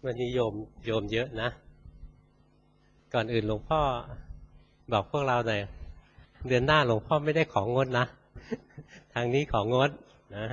วันนี้โยมเยอะนะก่อนอื่นหลวงพ่อบอกพวกเราหน่อยเดือนหน้าหลวงพ่อไม่ได้ของงดนะทางนี้ของงดนะ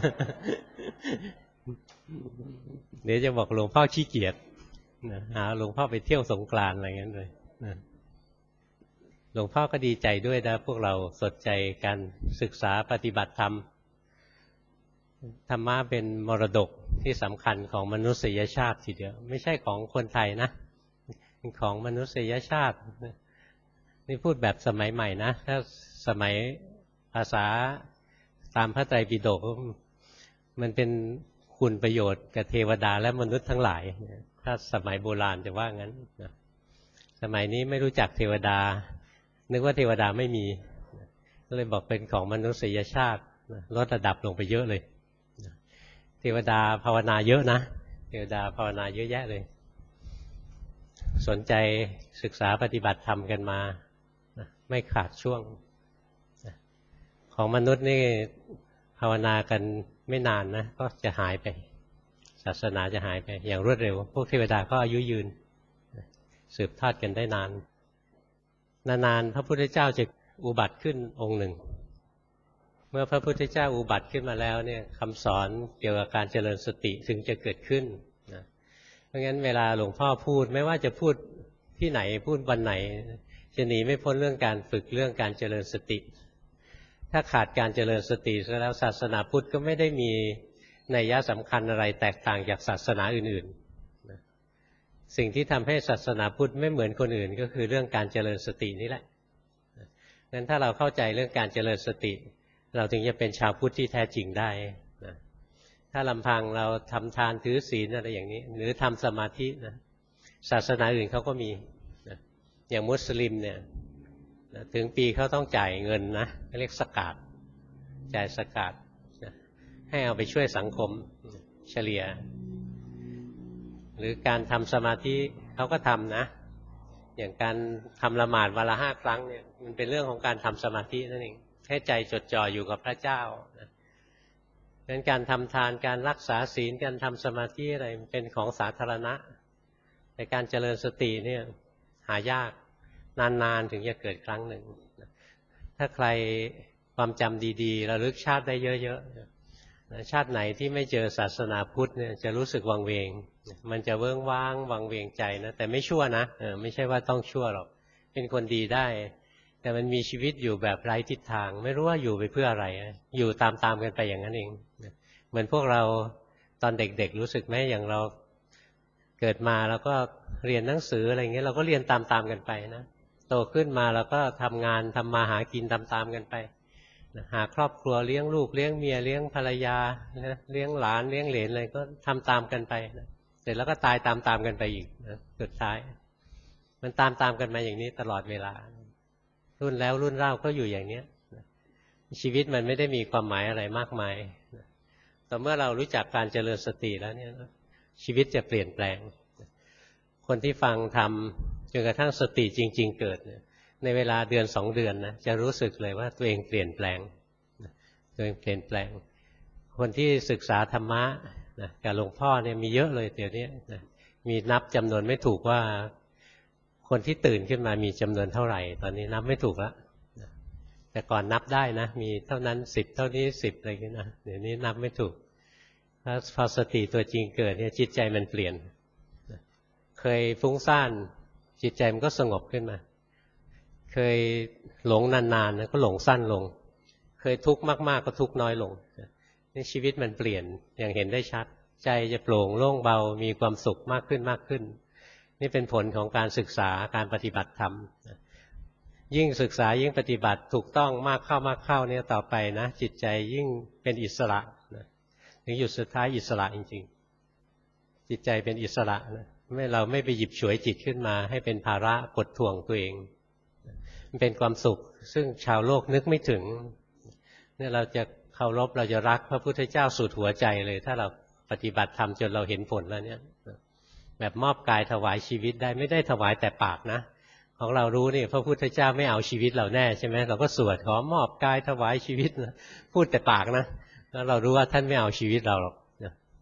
เดี๋ยวจะบอกหลวงพ่อขี้เกียจหาหลวงพ่อไปเที่ยวสงกรานต์อะไรเงี้ยเลยหลวงพ่อก็ดีใจด้วยนะพวกเราสนใจการศึกษาปฏิบัติธรรมธรรมะเป็นมรดกที่สำคัญของมนุษยชาติทีเดียวไม่ใช่ของคนไทยนะเป็นของมนุษยชาตินี่พูดแบบสมัยใหม่นะถ้าสมัยภาษาตามพระไตรปิฎกมันเป็นคุณประโยชน์กับเทวดาและมนุษย์ทั้งหลายถ้าสมัยโบราณจะว่างั้นสมัยนี้ไม่รู้จักเทวดานึกว่าเทวดาไม่มีก็เลยบอกเป็นของมนุษยชาติลดระดับลงไปเยอะเลยเทวดาภาวนาเยอะนะเทวดาภาวนาเยอะแยะเลยสนใจศึกษาปฏิบัติธรรมกันมาไม่ขาดช่วงของมนุษย์นี่ภาวนากันไม่นานนะก็จะหายไปศาสนาจะหายไปอย่างรวดเร็วพวกเทวดาก็อายุยืนสืบทอดกันได้นานพระพุทธเจ้าจะอุบัติขึ้นองค์หนึ่งเมื่อพระพุทธเจ้าอุบัติขึ้นมาแล้วเนี่ยคำสอนเกี่ยวกับการเจริญสติถึงจะเกิดขึ้นนะเพราะงั้นเวลาหลวงพ่อพูดไม่ว่าจะพูดที่ไหนพูดวันไหนจะหนีไม่พ้นเรื่องการฝึกเรื่องการเจริญสติถ้าขาดการเจริญสติแล้วศาสนาพุทธก็ไม่ได้มีนัยยะสำคัญอะไรแตกต่างจากศาสนาอื่นๆนะสิ่งที่ทำให้ศาสนาพุทธไม่เหมือนคนอื่นก็คือเรื่องการเจริญสตินี่แหละงั้นถ้าเราเข้าใจเรื่องการเจริญสติเราถึงจะเป็นชาวพุทธที่แท้จริงได้นะถ้าลำพังเราทำทานถือศีลอะไรอย่างนี้หรือทำสมาธินะศาสนาอื่นเขาก็มีนะอย่างมุสลิมเนี่ยนะถึงปีเขาต้องจ่ายเงินนะเรียกสกาดจ่ายสกาดนะให้เอาไปช่วยสังคมเฉลี่ยหรือการทำสมาธิเขาก็ทำนะอย่างการทำละหมาดวันละ5 ครั้งเนี่ยมันเป็นเรื่องของการทำสมาธินั่นเองให้ใจจดจ่ออยู่กับพระเจ้านะงั้นการทำทานการรักษาศีลการทำสมาธิอะไรเป็นของสาธารณะแต่การเจริญสติเนี่ยหายากนานๆถึงจะเกิดครั้งหนึ่งถ้าใครความจำดีๆระลึกชาติได้เยอะๆชาติไหนที่ไม่เจอศาสนาพุทธเนี่ยจะรู้สึกวังเวงมันจะเวิ้งว้างวังเวงใจนะแต่ไม่ชั่วนะไม่ใช่ว่าต้องชั่วหรอกเป็นคนดีได้แต่มันมีชีวิตอยู่แบบไร้ทิศทางไม่รู้ว่าอยู่ไปเพื่ออะไรอยู่ตามกันไปอย่างนั้นเองเหมือนพวกเราตอนเด็กๆรู้สึกไหมอย่างเราเกิดมาแล้วก็เรียนหนังสืออะไรเงี้ยเราก็เรียนตามกันไปนะโตขึ้นมาเราก็ทำงานทำมาหากินตามกันไปหาครอบครัวเลี้ยงลูกเลี้ยงเมียเลี้ยงภรรยาเลี้ยงหลานเลี้ยงเหลนอะไรก็ทำตามกันไปเสร็จแล้วก็ตายตามกันไปอีกสุดท้ายมันตามกันมาอย่างนี้ตลอดเวลารุ่นแล้วรุ่นเล่าก็อยู่อย่างนี้ชีวิตมันไม่ได้มีความหมายอะไรมากมายแต่เมื่อเรารู้จักการเจริญสติแล้วเนี่ยชีวิตจะเปลี่ยนแปลงคนที่ฟังทำจนกระทั่งสติจริงๆเกิดในเวลาเดือน2 เดือนนะจะรู้สึกเลยว่าตัวเองเปลี่ยนแปลงตัวเองเปลี่ยนแปลงคนที่ศึกษาธรรมะกับหลวงพ่อเนี่ยมีเยอะเลยเดี๋ยวนี้มีนับจำนวนไม่ถูกว่าคนที่ตื่นขึ้นมามีจำนวนเท่าไหร่ตอนนี้นับไม่ถูกแล้วแต่ก่อนนับได้นะมีเท่านั้น10เท่านี้10อะไรอย่างนี้นะเดี๋ยวนี้นับไม่ถูกถ้าพอสติตัวจริงเกิดเนี่ยจิตใจมันเปลี่ยนเคยฟุ้งซ่านจิตใจมันก็สงบขึ้นมาเคยหลงนานๆก็หลงสั้นลงเคยทุกข์มากๆก็ทุกข์น้อยลงนี่ชีวิตมันเปลี่ยนอย่างเห็นได้ชัดใจจะโปร่งโล่งเบามีความสุขมากขึ้นนี่เป็นผลของการศึกษาการปฏิบัติธรรมยิ่งศึกษายิ่งปฏิบัติถูกต้องมากเข้าเนี่ยต่อไปนะจิตใจยิ่งเป็นอิสระถึงหยุดสุดท้ายอิสระจริงๆจิตใจเป็นอิสระนะเราไม่ไปหยิบฉวยจิตขึ้นมาให้เป็นภาระกดท่วงตัวเองมันเป็นความสุขซึ่งชาวโลกนึกไม่ถึงเนี่ยเราจะเคารพเราจะรักพระพุทธเจ้าสุดหัวใจเลยถ้าเราปฏิบัติธรรมจนเราเห็นผลแล้วเนี่ยแบบมอบกายถวายชีวิตได้ไม่ได้ถวายแต่ปากนะของเรารู้นี่พระพุทธเจ้าไม่เอาชีวิตเราแน่ใช่ไหมเราก็สวดขอมอบกายถวายชีวิตนะพูดแต่ปากนะแล้วเรารู้ว่าท่านไม่เอาชีวิตเราหรอก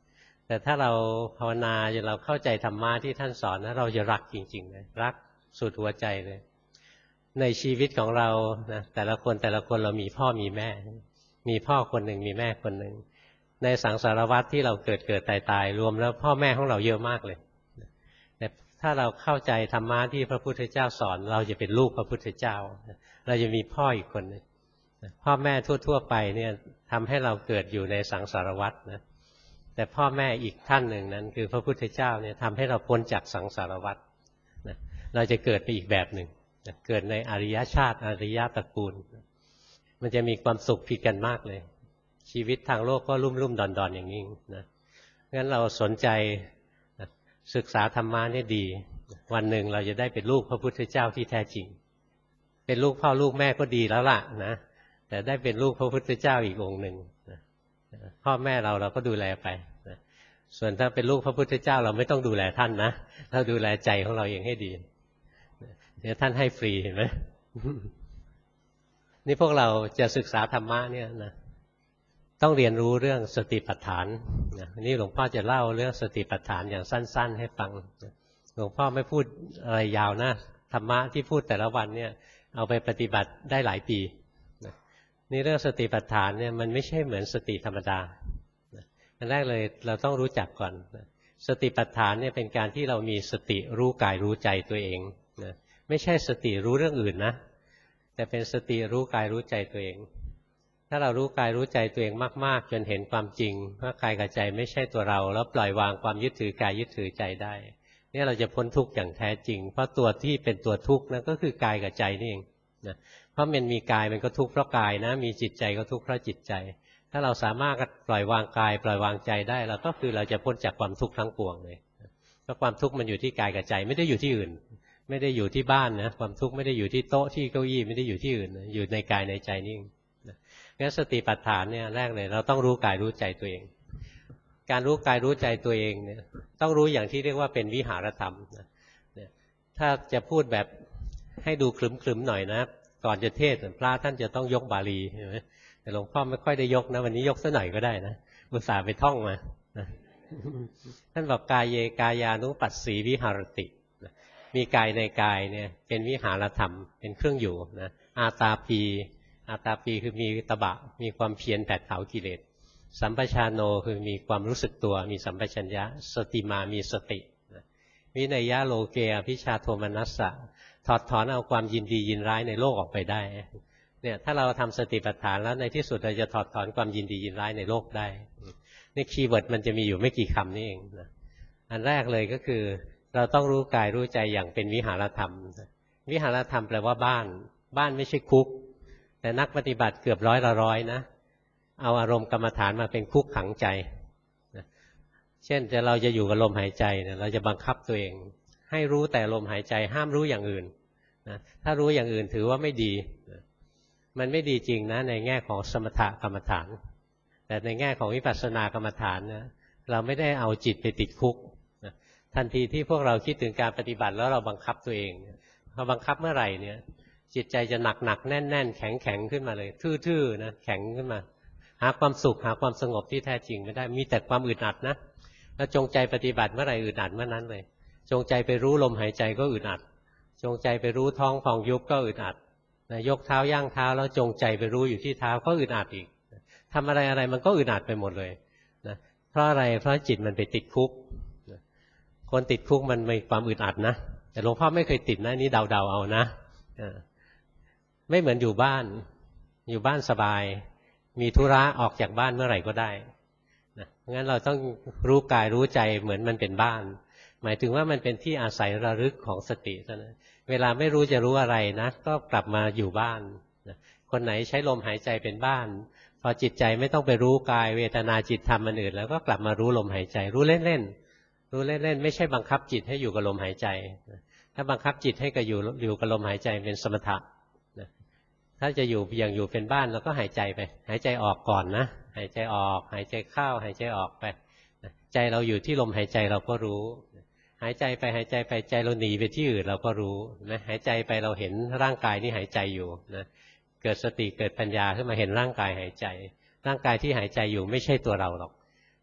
แต่ถ้าเราภาวนาจนเราเข้าใจธรรมะที่ท่านสอนนะเราจะรักจริงๆเลยรักสุดหัวใจเลยในชีวิตของเรานะแต่ละคนเรามีพ่อมีแม่มีพ่อคนหนึ่งมีแม่คนหนึ่งในสังสารวัฏที่เราเกิดตายรวมแล้วพ่อแม่ของเราเยอะมากเลยแต่ถ้าเราเข้าใจธรรมะที่พระพุทธเจ้าสอนเราจะเป็นลูกพระพุทธเจ้าเราจะมีพ่ออีกคนนึงพ่อแม่ทั่วๆไปเนี่ยทำให้เราเกิดอยู่ในสังสารวัฏนะแต่พ่อแม่อีกท่านหนึ่งนั้นคือพระพุทธเจ้าเนี่ยทำให้เราพ้นจากสังสารวัฏนะเราจะเกิดไปอีกแบบหนึ่งนะเกิดในอริยชาติอริยตระกูลมันจะมีความสุขผิดกันมากเลยชีวิตทางโลกก็ลุ่มๆดอนๆอย่างนี้นะงั้นเราสนใจศึกษาธรรมะนี่ดีวันหนึ่งเราจะได้เป็นลูกพระพุทธเจ้าที่แท้จริงเป็นลูกพ่อลูกแม่ก็ดีแล้วล่ะนะแต่ได้เป็นลูกพระพุทธเจ้าอีกองค์หนึ่งนะพ่อแม่เราก็ดูแลไปนะส่วนถ้าเป็นลูกพระพุทธเจ้าเราไม่ต้องดูแลท่านนะเราดูแลใจของเราเองให้ดีเดี๋ยวท่านให้ฟรีเห็นไหม นี่พวกเราจะศึกษาธรรมะเนี่ยนะต้องเรียนรู้เรื่องสติปัฏฐานนะนี่หลวงพ่อจะเล่าเรื่องสติปัฏฐานอย่างสั้นๆให้ฟังหลวงพ่อไม่พูดอะไรยาวนะธรรมะที่พูดแต่ละวันเนี่ยเอาไปปฏิบัติได้หลายปีนี่เรื่องสติปัฏฐานเนี่ยมันไม่ใช่เหมือนสติธรรมดาอันแรกเลยเราต้องรู้จักก่อนสติปัฏฐานเนี่ยเป็นการที่เรามีสติรู้กายรู้ใจตัวเองนะไม่ใช่สติรู้เรื่องอื่นนะแต่เป็นสติรู้กายรู้ใจตัวเองถ้าเรารู้กายรู้ใจตัวเองมากๆจนเห็นความจริงว่ากายกับใจไม่ใช่ตัวเราแล้วปล่อยวางความยึดถือกายยึดถือใจได้เนี่ยเราจะพ้นทุกข์อย่างแท้จริงเพราะตัวที่เป็นตัวทุกข์นั่นก็คือกายกับใจนี่เองนะเพราะมันมีกายมันก็ทุกข์เพราะกายนะมีจิตใจก็ทุกข์เพราะจิตใจถ้าเราสามารถปล่อยวางกายปล่อยวางใจได้เราก็คือเราจะพ้นจากความทุกข์ทั้งปวงเลยเพราะความทุกข์มันอยู่ที่กายกับใจไม่ได้อยู่ที่อื่นไม่ได้อยู่ที่บ้านนะความทุกข์ไม่ได้อยู่ที่โต๊ะที่เก้าอี้ไม่ได้อยู่ที่อื่นอยู่ในกายในใจนี่งั้นสติปัฏฐานเนี่ยแรกเลยเราต้องรู้กายรู้ใจตัวเองการรู้กายรู้ใจตัวเองเนี่ยต้องรู้อย่างที่เรียกว่าเป็นวิหารธรรมเนี่ยถ้าจะพูดแบบให้ดูคลึมๆหน่อยนะก่อนจะเทศน์พระท่านจะต้องยกบาลีใช่ไหมแต่หลวงพ่อไม่ค่อยได้ยกนะวันนี้ยกสักหน่อยก็ได้นะอุตส่าห์ไปท่องมาท่านบอกกายเยกายานุปัสสีวิหารติมีกายในกายเนี่ยเป็นวิหารธรรมเป็นเครื่องอยู่นะอาตาปีคือมีตบะมีความเพียรแผดเผากิเลสสัมปชานโนคือมีความรู้สึกตัวมีสัมปชัญญะสติมามีสติวินัยยะโลเกอภิชาโทมนัสสะถอดถอนเอาความยินดียินร้ายในโลกออกไปได้เนี่ยถ้าเราทำสติปัฏฐานแล้วในที่สุดเราจะถอดถอนความยินดียินร้ายในโลกได้นี่คีย์เวิร์ดมันจะมีอยู่ไม่กี่คำนี่เองนะอันแรกเลยก็คือเราต้องรู้กายรู้ใจอย่างเป็นวิหารธรรมวิหารธรรมแปลว่าบ้านไม่ใช่คุกแต่นักปฏิบัติเกือบร้อยนะเอาอารมณ์กรรมฐานมาเป็นคุกขังใจนะเช่นเราจะอยู่กับลมหายใจนะเราจะบังคับตัวเองให้รู้แต่ลมหายใจห้ามรู้อย่างอื่นนะถ้ารู้อย่างอื่นถือว่าไม่ดีนะมันไม่ดีจริงนะในแง่ของสมถกรรมฐานแต่ในแง่ของวิปัสสนากรรมฐานนะเราไม่ได้เอาจิตไปติดคุกนะทันทีที่พวกเราคิดถึงการปฏิบัติแล้วเราบังคับตัวเองพอบังคับเมื่อไหร่เนี่ยจิตใจจะหนักแน่นแข็งขึ้นมาเลยทื่อๆนะแข็งขึ้นมาหาความสุขหาความสงบที่แท้จริงไม่ได้มีแต่ความอึดอัดนะแล้วจงใจปฏิบัติเมื่อไหร่อึดอัดเมื่อนั้นเลยจงใจไปรู้ลมหายใจก็อึดอัดจงใจไปรู้ท้องพองยุบก็อึดอัดยกเท้าย่างเท้าแล้วจงใจไปรู้อยู่ที่เท้าก็อึดอัดอีกทำอะไรมันก็อึดอัดไปหมดเลยนะเพราะอะไรเพราะจิตมันไปติดคุกคนติดคุกมันมีความอึดอัดนะแต่หลวงพ่อไม่เคยติดนะนี่เดาเอานะไม่เหมือนอยู่บ้านสบายมีธุระออกจากบ้านเมื่อไหร่ก็ได้นะงั้นเราต้องรู้กายรู้ใจเหมือนมันเป็นบ้านหมายถึงว่ามันเป็นที่อาศัยระลึกของสติเท่านั้นเวลาไม่รู้จะรู้อะไรนะก็กลับมาอยู่บ้านนะคนไหนใช้ลมหายใจเป็นบ้านพอจิตใจไม่ต้องไปรู้กายเวทนาจิตธรรมอันอื่นแล้วก็กลับมารู้ลมหายใจรู้เล่นไม่ใช่บังคับจิตให้อยู่กับลมหายใจถ้าบังคับจิตให้อยู่กับลมหายใจเป็นสมถะถ้าจะอยู่อย่างอยู่เป็นบ้านเราก็หายใจไปหายใจออกก่อนนะหายใจออกหายใจเข้าหายใจออกไปใจเราอยู่ที่ลมหายใจเราก็รู้หายใจไปหายใจไปใจเราหนีไปที่อื่นเราก็รู้นะหายใจไปเราเห็นร่างกายนี่หายใจอยู่นะเกิดสติเกิดปัญญาขึ้นมาเห็นร่างกายหายใจร่างกายที่หายใจอยู่ไม่ใช่ตัวเราหรอก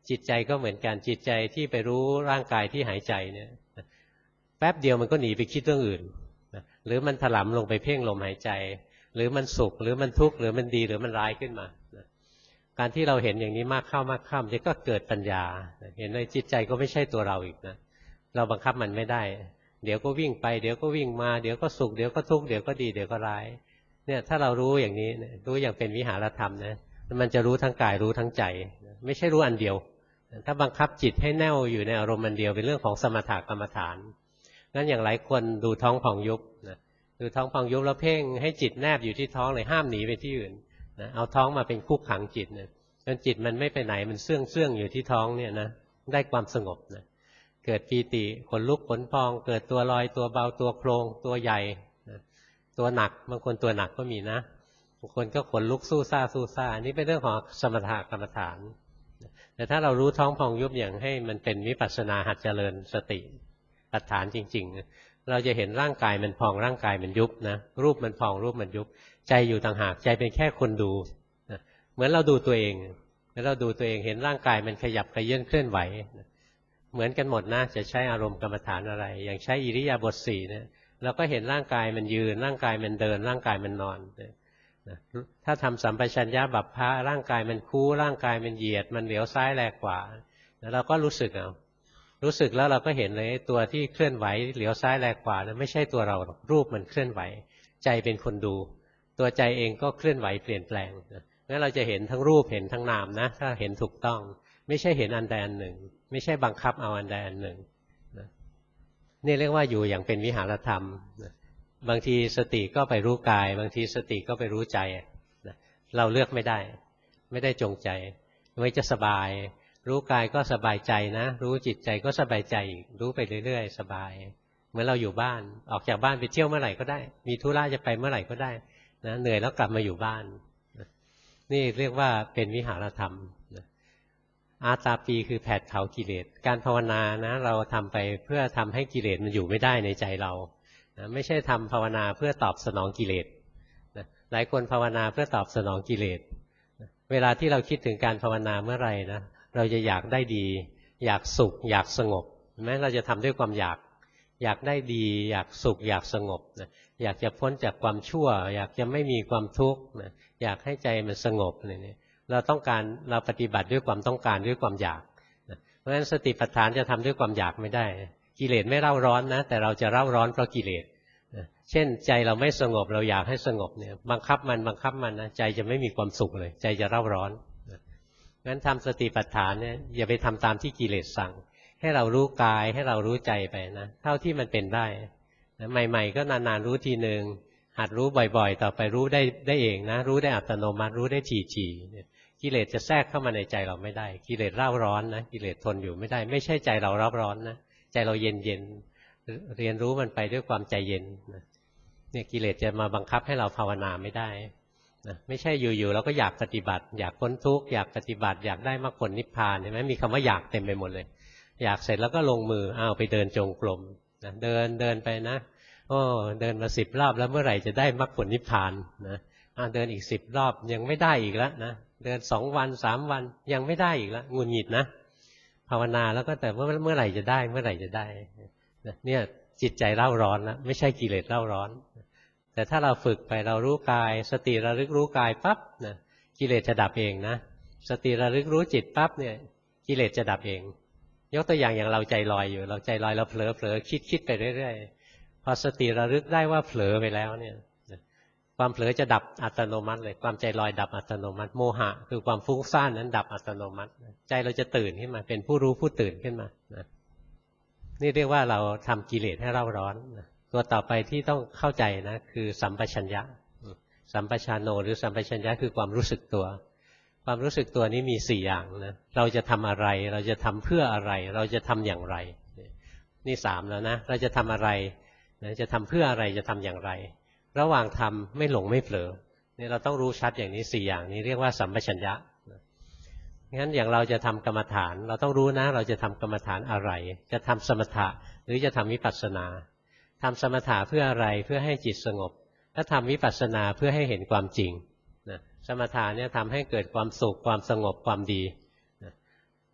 จิตใจก็เหมือนกันจิตใจที่ไปรู้ร่างกายที่หายใจเนี่ยแป๊บเดียวมันก็หนีไปคิดเรื่องอื่นหรือมันถลำลงไปเพ่งลมหายใจหรือมันสุขหรือมันทุกข์หรือมันดีหรือมันร้ายขึ้นมาการที่เราเห็นอย่างนี้มากเข้ามากเข้าจะก็เกิดปัญญาเห็นเลยจิตใจก็ไม่ใช่ตัวเราอีกนะเราบังคับมันไม่ได้เดี๋ยวก็วิ่งไปเดี๋ยวก็วิ่งมาเดี๋ยวก็สุขเดี๋ยวก็ทุกข์เดี๋ยวก็ดีเดี๋ยวก็ร้ายเนี่ยถ้าเรารู้อย่างนี้รู้อย่างเป็นวิหารธรรมนะมันจะรู้ทั้งกายรู้ทั้งใจไม่ใช่รู้อันเดียวถ้าบังคับจิตให้แน่วอยู่ในอารมณ์อันเดียวเป็นเรื่องของสมถกรรมฐานงั้นอย่างหลายคนดูท้องพองยุบนะดูท้องพองยุบแล้วเพ่งให้จิตแนบอยู่ที่ท้องเลยห้ามหนีไปที่อื่นนะเอาท้องมาเป็นคุกขังจิตนะจนจิตมันไม่ไปไหนมันเสื่องอยู่ที่ท้องเนี่ยนะได้ความสงบนะเกิดปีติขนลุกขนพองเกิดตัวลอยตัวเบาตัวโครงตัวใหญ่นะตัวหนักบางคนตัวหนักก็มีนะบางคนก็ขนลุกสู้ซ่านี่เป็นเรื่องของสมถกรรมฐานแต่ถ้าเรารู้ท้องพองยุบอย่างให้มันเป็นวิปัสสนาหัดเจริญสติปัฏฐานจริงๆเราจะเห็นร่างกายมันพองร่างกายมันยุบนะรูปมันพองรูปมันยุบใจอยู่ต่างหากใจเป็นแค่คนดูเหมือนเราดูตัวเองแล้วเราดูตัวเองเห็นร่างกายมันขยับขยื่นเคลื่อนไหวเหมือนกันหมดนะจะใช้อารมณ์กรรมฐานอะไรอย่างใช้อิริยาบถสี่เนี่ยเราก็เห็นร่างกายมันยืนร่างกายมันเดินร่างกายมันนอนถ้าทำสัมปชัญญะบัพพะร่างกายมันคู่ร่างกายมันเหยียดมันเหลียวซ้ายแลขวาแล้วเราก็รู้สึกเอารู้สึกแล้วเราก็เห็นเลยตัวที่เคลื่อนไหวเหลียวซ้ายแลขวานะไม่ใช่ตัวเรารูปมันเคลื่อนไหวใจเป็นคนดูตัวใจเองก็เคลื่อนไหวเปลี่ยนแปลงงั้นเราจะเห็นทั้งรูปเห็นทั้งนามนะถ้าเห็นถูกต้องไม่ใช่เห็นอันใดอันหนึ่งไม่ใช่บังคับเอาอันใดอันหนึ่งนี่เรียกว่าอยู่อย่างเป็นวิหารธรรมบางทีสติก็ไปรู้กายบางทีสติก็ไปรู้ใจเราเลือกไม่ได้จงใจไม่จะสบายรู้กายก็สบายใจนะรู้จิตใจก็สบายใจรู้ไปเรื่อยๆสบายเหมือนเราอยู่บ้านออกจากบ้านไปเที่ยวเมื่อไหร่ก็ได้มีธุระจะไปเมื่อไหร่ก็ได้นะเหนื่อยแล้วกลับมาอยู่บ้านนี่เรียกว่าเป็นวิหารธรรมอาตาปีคือแผดเผากิเลสการภาวนานะเราทำไปเพื่อทำให้กิเลสมันอยู่ไม่ได้ในใจเราไม่ใช่ทำภาวนาเพื่อตอบสนองกิเลสหลายคนภาวนาเพื่อตอบสนองกิเลสเวลาที่เราคิดถึงการภาวนาเมื่อไหร่นะเราจะอยากได้ดีอยากสุขอยากสงบแม้เราจะทำด้วยความอยากได้ดีอยากสุขอยากสงบนะอยากจะพ้นจากความชั่วอยากจะไม่มีความทุกข์นะอยากให้ใจมันสงบอะไรเนี่ยเราต้องการเราปฏิบัติด้วยความต้องการด้วยความอยากนะเพราะฉะนั้นสติปัฏฐานจะทำด้วยความอยากไม่ได้กิเลสไม่เร่าร้อนนะแต่เราจะเร่าร้อนเพราะกิเลสเช่นใจเราไม่สงบเราอยากให้สงบเนี่ยบังคับมันนะใจจะไม่มีความสุขเลยใจจะเร่าร้อนงั้นทำสติปัฏฐานเนี่ยอย่าไปทำตามที่กิเลสสั่งให้เรารู้กายให้เรารู้ใจไปนะเท่าที่มันเป็นได้ใหม่ๆก็นานๆรู้ทีหนึ่งหัดรู้บ่อยๆต่อไปรู้ได้เองนะรู้ได้อัตโนมัติรู้ได้ถี่ๆกิเลสจะแทรกเข้ามาในใจเราไม่ได้กิเลสเร่าร้อนนะกิเลสทนอยู่ไม่ได้ไม่ใช่ใจเราเร่าร้อนนะใจเราเย็นเรียนรู้มันไปด้วยความใจเย็นเนี่ยกิเลสจะมาบังคับให้เราภาวนาไม่ได้ไม่ใช่อยู่ๆเราก็อยากปฏิบัติอยากพ้นทุกข์อยากปฏิบัติอยากได้มรรคผลนิพพานเห็นไหมมีคำว่าอยากเต็มไปหมดเลยอยากเสร็จแล้วก็ลงมือไปเดินจงกรมเดินไปนะเดินมา10 รอบแล้วเมื่อไหร่จะได้มรรคผลนิพพานนะเดินอีก10 รอบยังไม่ได้อีกแล้วนะเดิน2 วัน3 วันยังไม่ได้อีกแล้วหงุดหงิดนะภาวนาแล้วก็แต่เมื่อไหร่จะได้เนี่ยจิตใจเร่าร้อนแล้วไม่ใช่กิเลสเร่าร้อนแต่ถ้าเราฝึกไปเรารู้กายสติระลึกรู้กายปั๊บนะกิเลสจะดับเองนะสติระลึกรู้จิตปั๊บเนี่ยกิเลสจะดับเองยกตัวอย่างเราใจลอยอยู่เราใจลอยเราเผลอคิดไปเรื่อยๆพอสติระลึกได้ว่าเผลอไปแล้วเนี่ยความเผลอจะดับอัตโนมัติเลยความใจลอยดับอัตโนมัติโมหะคือความฟุ้งซ่านนั้นดับอัตโนมัติใจเราจะตื่นขึ้นมาเป็นผู้รู้ผู้ตื่นขึ้นมานะนี่เรียกว่าเราทำกิเลสให้เร่าร้อนตัวต่อไปที่ต้องเข้าใจนะคือสัมปชัญญะสัมปชานโนหรือสัมปชัญญะคือความรู้สึกตัวความรู้สึกตัวนี้มี4 อย่างนะเราจะทำอะไรเราจะทำเพื่ออะไรเราจะทำอย่างไรนี่3แล้วนะเราจะทำอะไรจะทำเพื่ออะไรจะทำอย่างไรระหว่างทำไม่หลงไม่เผลอเนี่ยเราต้องรู้ชัดอย่างนี้4 อย่างนี้เรียกว่าสัมปชัญญะงั้นอย่างเราจะทำกรรมฐานเราต้องรู้นะเราจะทำกรรมฐานอะไรจะทำสมถะหรือจะทำวิปัสสนาทำสมถะเพื่ออะไรเพื่อให้จิตสงบถ้าทำวิปัสสนาเพื่อให้เห็นความจริงนะสมถะเนี่ยทำให้เกิดความสุขความสงบความดีนะ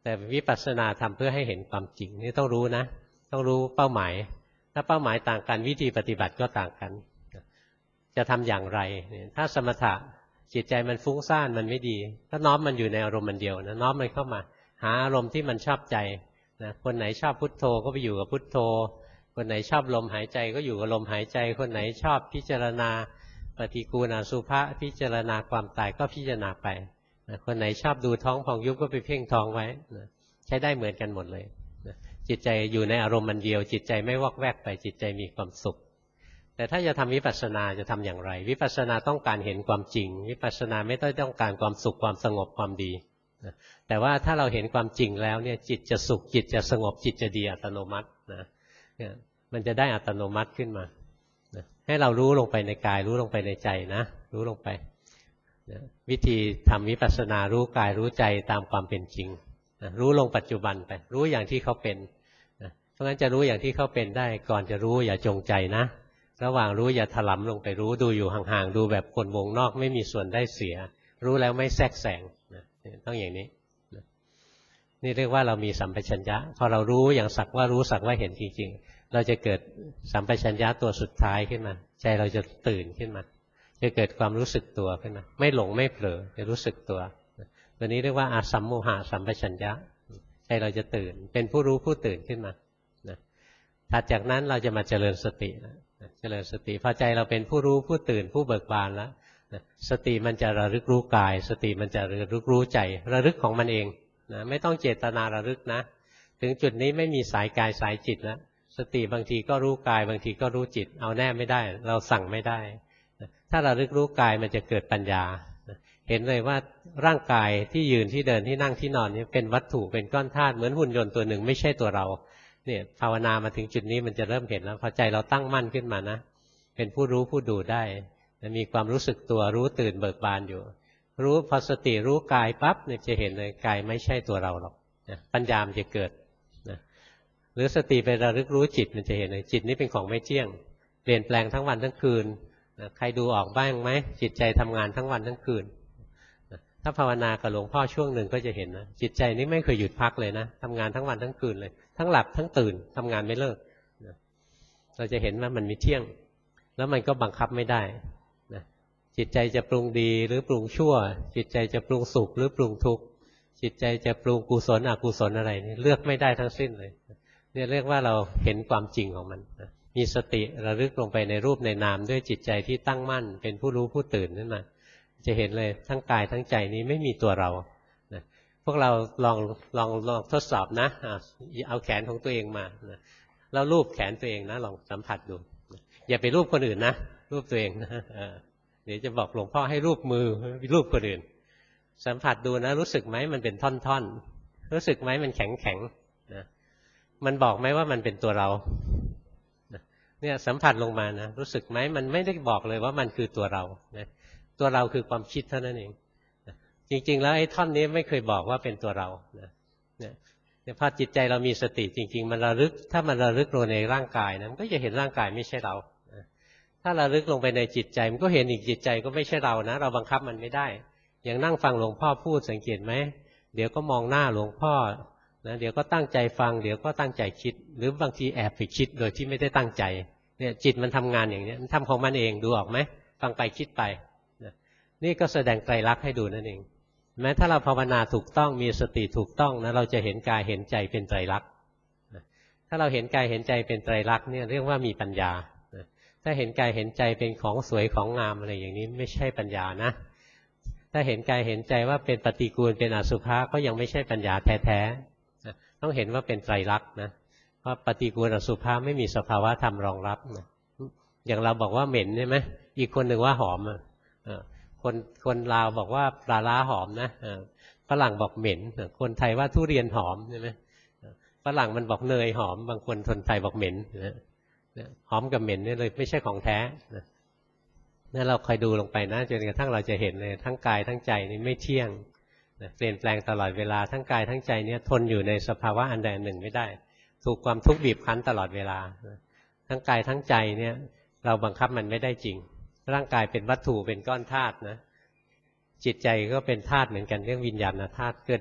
แต่วิปัสสนาทำเพื่อให้เห็นความจริงนี่ต้องรู้นะต้องรู้เป้าหมายถ้าเป้าหมายต่างกันวิธีปฏิบัติก็ต่างกันจะทำอย่างไรถ้าสมถะจิตใจมันฟุ้งซ่านมันไม่ดีก็น้อมมันอยู่ในอารมณ์มันเดียวนะน้อมมันเข้ามาหาอารมณ์ที่มันชอบใจนะคนไหนชอบพุทโธก็ไปอยู่กับพุทโธคนไหนชอบลมหายใจก็อยู่กับลมหายใจคนไหนชอบพิจารณาปฏิกูณอสุภะพิจารณาความตายก็พิจารณาไปนะคนไหนชอบดูท้องพองยุบก็ไปเพ่งท้องไว้นะใช้ได้เหมือนกันหมดเลยนะจิตใจอยู่ในอารมณ์มันเดียวจิตใจไม่วอกแวกไปจิตใจมีความสุขแต่ถ้าจะทำวิปัสสนาจะทำอย่างไรวิปัสสนาต้องการเห็นความจริงวิปัสสนาไม่ต้องการความสุขความสงบความดีนะแต่ว่าถ้าเราเห็นความจริงแล้วเนี่ยจิตจะสุขจิตจะสงบจิตจะดีอัตโนมัตินะมันจะได้อัตโนมัติขึ้นมานะให้เรารู้ลงไปในกายรู้ลงไปในใจนะรู้ลงไปนะวิธีทำวิปัสสนารู้กายรู้ใจตามความเป็นจริงนะรู้ลงปัจจุบันไปรู้อย่างที่เขาเป็นนะเพราะงั้นจะรู้อย่างที่เขาเป็นได้ก่อนจะรู้อย่าจงใจนะระหว่างรู้อย่าถลำลงไปรู้ดูอยู่ห่างๆดูแบบคนวงนอกไม่มีส่วนได้เสียรู้แล้วไม่แทรกแซงนะต้องอย่างนี้นะนี่เรียกว่าเรามีสัมปชัญญะพอเรารู้อย่างสักว่ารู้สักว่าเห็นจริงๆเราจะเกิดสัมปชัญญะตัวสุดท้ายขึ้นมาใจเราจะตื่นขึ้นมาจะเกิดความรู้สึกตัวขึ้นมาไม่หลงไม่เผลอจะรู้สึกตัวตัวนี้เรียกว่าอาสัมโมหะสัมปชัญญะใจเราจะตื่นเป็นผู้รู้ผู้ตื่นขึ้นมานะถัดจากนั้นเราจะมาเจริญสติเจริญสติพอใจเราเป็นผู้รู้ผู้ตื่นผู้เบิกบานแล้วสติมันจะระลึกรู้กายสติมันจะระลึกรู้ใจระลึกของมันเองนะไม่ต้องเจตนาระลึกนะถึงจุดนี้ไม่มีสายกายสายจิตแล้วสติบางทีก็รู้กายบางทีก็รู้จิตเอาแน่ไม่ได้เราสั่งไม่ได้ถ้าระลึกรู้กายมันจะเกิดปัญญาเห็นเลยว่าร่างกายที่ยืนที่เดินที่นั่งที่นอนนี่เป็นวัตถุเป็นก้อนธาตุเหมือนหุ่นยนต์ตัวหนึ่งไม่ใช่ตัวเราเนี่ยภาวนามาถึงจุดนี้มันจะเริ่มเห็นแล้วพอใจเราตั้งมั่นขึ้นมานะเป็นผู้รู้ผู้ดูได้มีความรู้สึกตัวรู้ตื่นเบิกบานอยู่รู้พอสติรู้กายปั๊บเนี่ยจะเห็นเลยกายไม่ใช่ตัวเราหรอกปัญญามันจะเกิดนะหรือสติไประลึกรู้จิตมันจะเห็นเลยจิตนี้เป็นของไม่เที่ยงเปลี่ยนแปลงทั้งวันทั้งคืนใครดูออกบ้างไหมจิตใจทำงานทั้งวันทั้งคืนถ้าภาวนากับหลวงพ่อช่วงหนึ่งก็จะเห็นนะจิตใจนี้ไม่เคยหยุดพักเลยนะทำงานทั้งวันทั้งคืนเลยทั้งหลับทั้งตื่นทำงานไม่เลิกเราจะเห็นว่ามันมีเที่ยงแล้วมันก็บังคับไม่ได้นะจิตใจจะปรุงดีหรือปรุงชั่วจิตใจจะปรุงสุขหรือปรุงทุกข์จิตใจจะปรุงกุศลอกุศลอะไรนี่เลือกไม่ได้ทั้งสิ้นเลยเนี่ยเรียกว่าเราเห็นความจริงของมันมีสติระลึกลงไปในรูปในนามด้วยจิตใจที่ตั้งมั่นเป็นผู้รู้ผู้ตื่นขึ้นมาจะเห็นเลยทั้งกายทั้งใจนี้ไม่มีตัวเรานะพวกเราลองทดสอบนะเอาแขนของตัวเองมานะแล้วรูปแขนตัวเองนะลองสัมผัสดูอย่าไปรูปคนอื่นนะรูปตัวเองนะเดี๋ยวจะบอกหลวงพ่อให้รูปมือรูปคนอื่นสัมผัสดูนะรู้สึกไหมมันเป็นท่อนๆรู้สึกไหมมันแข็งนะมันบอกไหมว่ามันเป็นตัวเราเนี่ยสัมผัสลงมานะรู้สึกไหมมันไม่ได้บอกเลยว่ามันคือตัวเรานะตัวเราคือความคิดเท่านั้นเองจริงๆแล้วไอ้ท่อนนี้ไม่เคยบอกว่าเป็นตัวเราเนี่ยพอจิตใจเรามีสติจริงๆมันระลึกถ้ามันระลึกลงในร่างกายนะมันก็จะเห็นร่างกายไม่ใช่เราถ้าระลึกลงไปในจิตใจมันก็เห็นอีกจิตใจก็ไม่ใช่เรานะเราบังคับมันไม่ได้อย่างนั่งฟังหลวงพ่อพูดสังเกตไหมเดี๋ยวก็มองหน้าหลวงพ่อนะเดี๋ยวก็ตั้งใจฟังเดี๋ยวก็ตั้งใจคิดหรือบางทีแอบไปคิดโดยที่ไม่ได้ตั้งใจเนี่ยจิตมันทำงานอย่างนี้มันทำของมันเองดูออกไหมฟังไปคิดไปนี่ก็แสดงไตรลักษณ์ให้ดูนั่นเองแม้ถ้าเราภาวนาถูกต้องมีสติถูกต้องนะเราจะเห็นกายเห็นใจเป็นไตรลักษณ์ถ้าเราเห็นกายเห็นใจเป็นไตรลักษณ์เนี่ยเรียกว่ามีปัญญาถ้าเห็นกายเห็นใจเป็นของสวยของงามอะไรอย่างนี้ไม่ใช่ปัญญานะถ้าเห็นกายเห็นใจว่าเป็นปฏิกูลเป็นอสุภะก็ยังไม่ใช่ปัญญาแท้ๆต้องเห็นว่าเป็นไตรลักษณ์นะเพราะปฏิกูลอสุภะไม่มีสภาวะธรรมรองรับนะอย่างเราบอกว่าเหม็นใช่ไหมอีกคนหนึ่งว่าหอมคนลาวบอกว่าปลาร้าหอมนะฝรั่งบอกเหม็นคนไทยว่าทุเรียนหอมใช่ไหมฝรั่งมันบอกเนยหอมบางคนไทยบอกเหม็นหอมกับเหม็นนี่เลยไม่ใช่ของแท้นั่นเราคอยดูลงไปนะจนกระทั่งเราจะเห็นเลยทั้งกายทั้งใจนี่ไม่เที่ยงเปลี่ยนแปลงตลอดเวลาทั้งกายทั้งใจเนี่ยทนอยู่ในสภาวะอันใดอันหนึ่งไม่ได้ถูกความทุกข์บีบคั้นตลอดเวลาทั้งกายทั้งใจเนี่ยเราบังคับมันไม่ได้จริงร่างกายเป็นวัตถุเป็นก้อนธาตุนะจิตใจก็เป็นธาตุเหมือนกันเรื่องวิญญาณธาตุเกิดดับ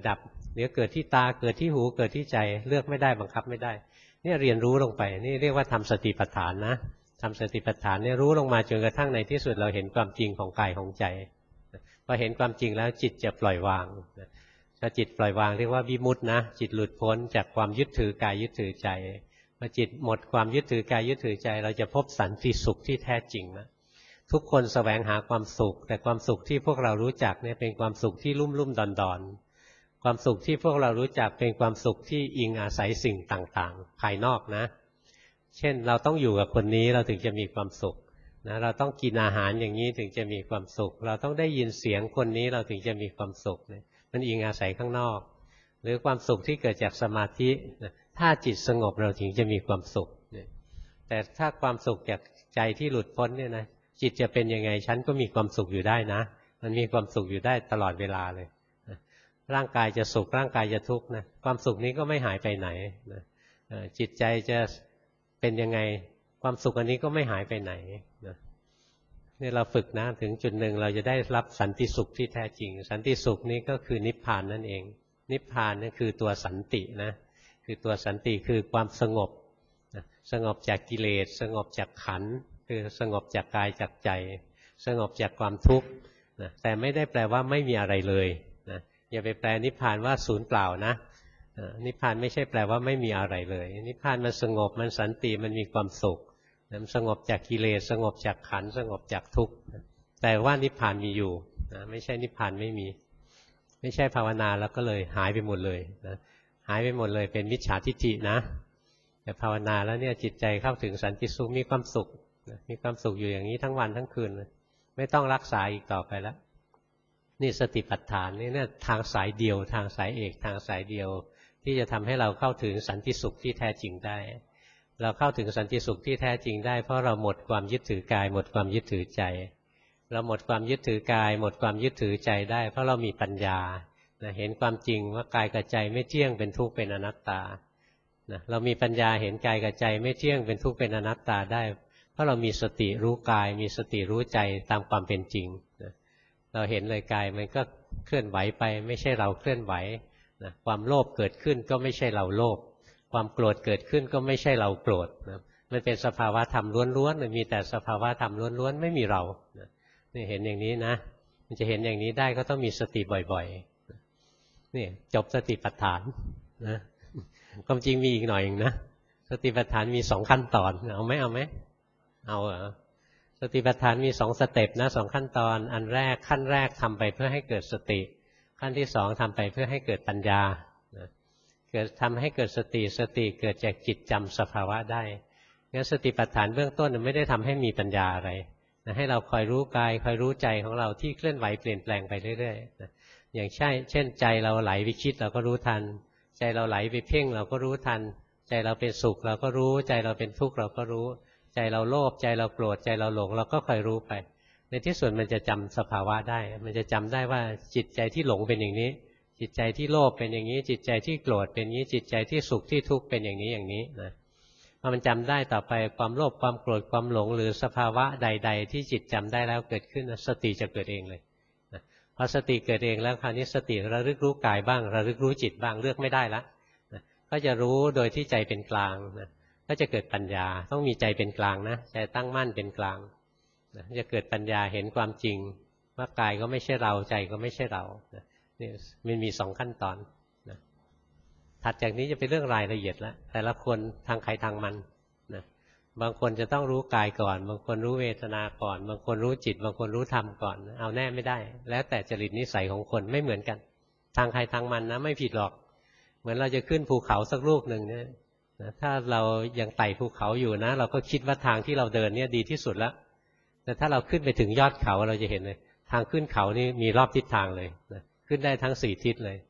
เดี๋ยวเกิดที่ตาเกิดที่หูเกิดที่ใจเลือกไม่ได้บังคับไม่ได้เนี่ยเรียนรู้ลงไปนี่เรียกว่าทำสติปัฏฐานนะทำสติปัฏฐานเนี่ยรู้ลงมาจนกระทั่งในที่สุดเราเห็นความจริงของกายของใจพอเห็นความจริงแล้วจิตจะปล่อยวางถ้าจิตปล่อยวางเรียกว่าวิมุตตินะจิตหลุดพ้นจากความยึดถือกายยึดถือใจพอจิตหมดความยึดถือกายยึดถือใจเราจะพบสันติสุขที่แท้จริงนะทุกคนแสวงหาความสุขแต่ความสุขที่พวกเรารู้จักเนี่ยเป็นความสุขที่ลุ่มลุ่มดอนดอนความสุขที่พวกเรารู้จักเป็นความสุขที่อิงอาศัยสิ่งต่างๆภายนอกนะเช่นเราต้องอยู่กับคนนี้เราถึงจะมีความสุขนะเราต้องกินอาหารอย่างนี้ถึงจะมีความสุขเราต้องได้ยินเสียงคนนี้เราถึงจะมีความสุขเนี่ยมันอิงอาศัยข้างนอกหรือความสุขที่เกิดจากสมาธิถ้าจิตสงบเราถึงจะมีความสุขแต่ถ้าความสุขจากใจที่หลุดพ้นเนี่ยนะจิตจะเป็นยังไงฉันก็มีความสุขอยู่ได้นะมันมีความสุขอยู่ได้ตลอดเวลาเลยร่างกายจะสุขร่างกายจะทุกข์นะความสุขนี้ก็ไม่หายไปไหนนะจิตใจจะเป็นยังไงความสุขอันนี้ก็ไม่หายไปไหนนะนี่เราฝึกนะถึงจุดหนึ่งเราจะได้รับสันติสุขที่แท้จริงสันติสุขนี้ก็คือนิพพานนั่นเองนิพพานนี่คือตัวสันตินะคือตัวสันติคือความสงบนะสงบจากกิเลสสงบจากขันธ์คือสงบจากกายจากใจสงบจากความทุกข์นะแต่ไม่ได้แปลว่าไม่มีอะไรเลยนะอย่าไปแปลนิพพานว่าศูนย์เปล่านะนิพพานไม่ใช่แปลว่าไม่มีอะไรเลยนิพพานมันสงบมันสันติมันมีความสุขมันสงบจากกิเลสสงบจากขันธ์สงบจากทุกข์แต่ว่านิพพานมีอยู่นะไม่ใช่นิพพานไม่มีไม่ใช่ภาวนาแล้วก็เลยหายไปหมดเลยนะหายไปหมดเลยเป็นมิจฉาทิฏฐินะแต่ภาวนาแล้วเนี่ยจิตใจเข้าถึงสันติสุขมีความสุขมีความสุขอยู่อย่างนี้ทั้งวันทั้งคืนไม่ต้องรักษาอีกต่อไปแล้วนี่สติปัฏฐานนี่เนี่ยทางสายเดียวทางสายเอกทางสายเดียวที่จะทำให้เราเข้าถึงสันติสุขที่แท้จริงได้เราเข้าถึงสันติสุขที่แท้จริงได้เพราะเราหมดความยึดถือกายหมดความยึดถือใจเราหมดความยึดถือกายหมดความยึดถือใจได้เพราะเรามีปัญญาเห็นความจริงว่ากายกับใจไม่เที่ยงเป็นทุกข์เป็นอนัตตาเรามีปัญญาเห็นกายกับใจไม่เที่ยงเป็นทุกข์เป็นอนัตตาได้เพราะเรามีสติรู้กายมีสติรู้ใจตามความเป็นจริงเราเห็นเลยกายมันก็เคลื่อนไหวไปไม่ใช่เราเคลื่อนไหวความโลภเกิดขึ้นก็ไม่ใช่เราโลภความโกรธเกิดขึ้นก็ไม่ใช่เราโกรธมันเป็นสภาวะธรรมล้วนๆมีแต่สภาวะธรรมล้วนๆไม่มีเรานี่เห็นอย่างนี้นะมันจะเห็นอย่างนี้ได้ก็ต้องมีสติบ่อยๆนี่จบสติปัฏฐานนะความจริงมีอีกหน่อยนะสติปัฏฐานมี2ขั้นตอนเอาไหมเอาเหรอสติปัฏฐานมี2สเต็ปนะ2ขั้นตอนอันแรกขั้นแรกทำไปเพื่อให้เกิดสติขั้นที่2ทำไปเพื่อให้เกิดปัญญาเกิดทำให้เกิดสติเกิดจากจิตจำสภาวะได้งั้นสติปัฏฐานเบื้องต้นไม่ได้ทำให้มีปัญญาอะไรให้เราคอยรู้กายคอยรู้ใจของเราที่เคลื่อนไหวเปลี่ยนแปลงไปเรื่อยๆอย่างเช่นใจเราไหลไปคิดเราก็รู้ทันใจเราไหลไปเพ่งเราก็รู้ทันใจเราเป็นสุขเราก็รู้ใจเราเป็นทุกข์เราก็รู้ใจเราโลภใจเราโกรธใจเราหลงเราก็คอยรู้ไปในที่สุดมันจะจำสภาวะได้มันจะจำได้ว่าจิตใจที่หลงเป็นอย่างนี้จิตใจที่โลภเป็นอย่างนี้จิตใจที่โกรธเป็นอย่างนี้จิตใจที่สุขที่ทุกข์เป็นอย่างนี้นะพอมันจำได้ต่อไปความโลภความโกรธความหลงหรือสภาวะใดๆที่จิตจำได้แล้วเกิดขึ้นสติจะเกิดเองเลยนะพอสติเกิดเองแล้วคราวนี้สติระลึกรู้กายบ้างระลึกรู้จิตบ้างเลือกไม่ได้ละนะก็จะรู้โดยที่ใจเป็นกลางนะก็จะเกิดปัญญาต้องมีใจเป็นกลางนะใจตั้งมั่นเป็นกลางนะจะเกิดปัญญาเห็นความจริงว่ากายก็ไม่ใช่เราใจก็ไม่ใช่เรานะนี่มันมี2ขั้นตอนนะถัดจากนี้จะเป็นเรื่องรายละเอียดแล้วแต่ละคนทางใครทางมันนะบางคนจะต้องรู้กายก่อนบางคนรู้เวทนาก่อนบางคนรู้จิตบางคนรู้ธรรมก่อนเอาแน่ไม่ได้แล้วแต่จริตนิสัยของคนไม่เหมือนกันทางใครทางมันนะไม่ผิดหรอกเหมือนเราจะขึ้นภูเขาสักลูกหนึ่งเนี่ยถ้าเรายังไต่ภูเขาอยู่นะเราก็คิดว่าทางที่เราเดินเนี่ยดีที่สุดแล้วแต่ถ้าเราขึ้นไปถึงยอดเขาเราจะเห็นเลยทางขึ้นเขานี่มีรอบทิศทางเลยนะขึ้นได้ทั้ง4ทิศเลย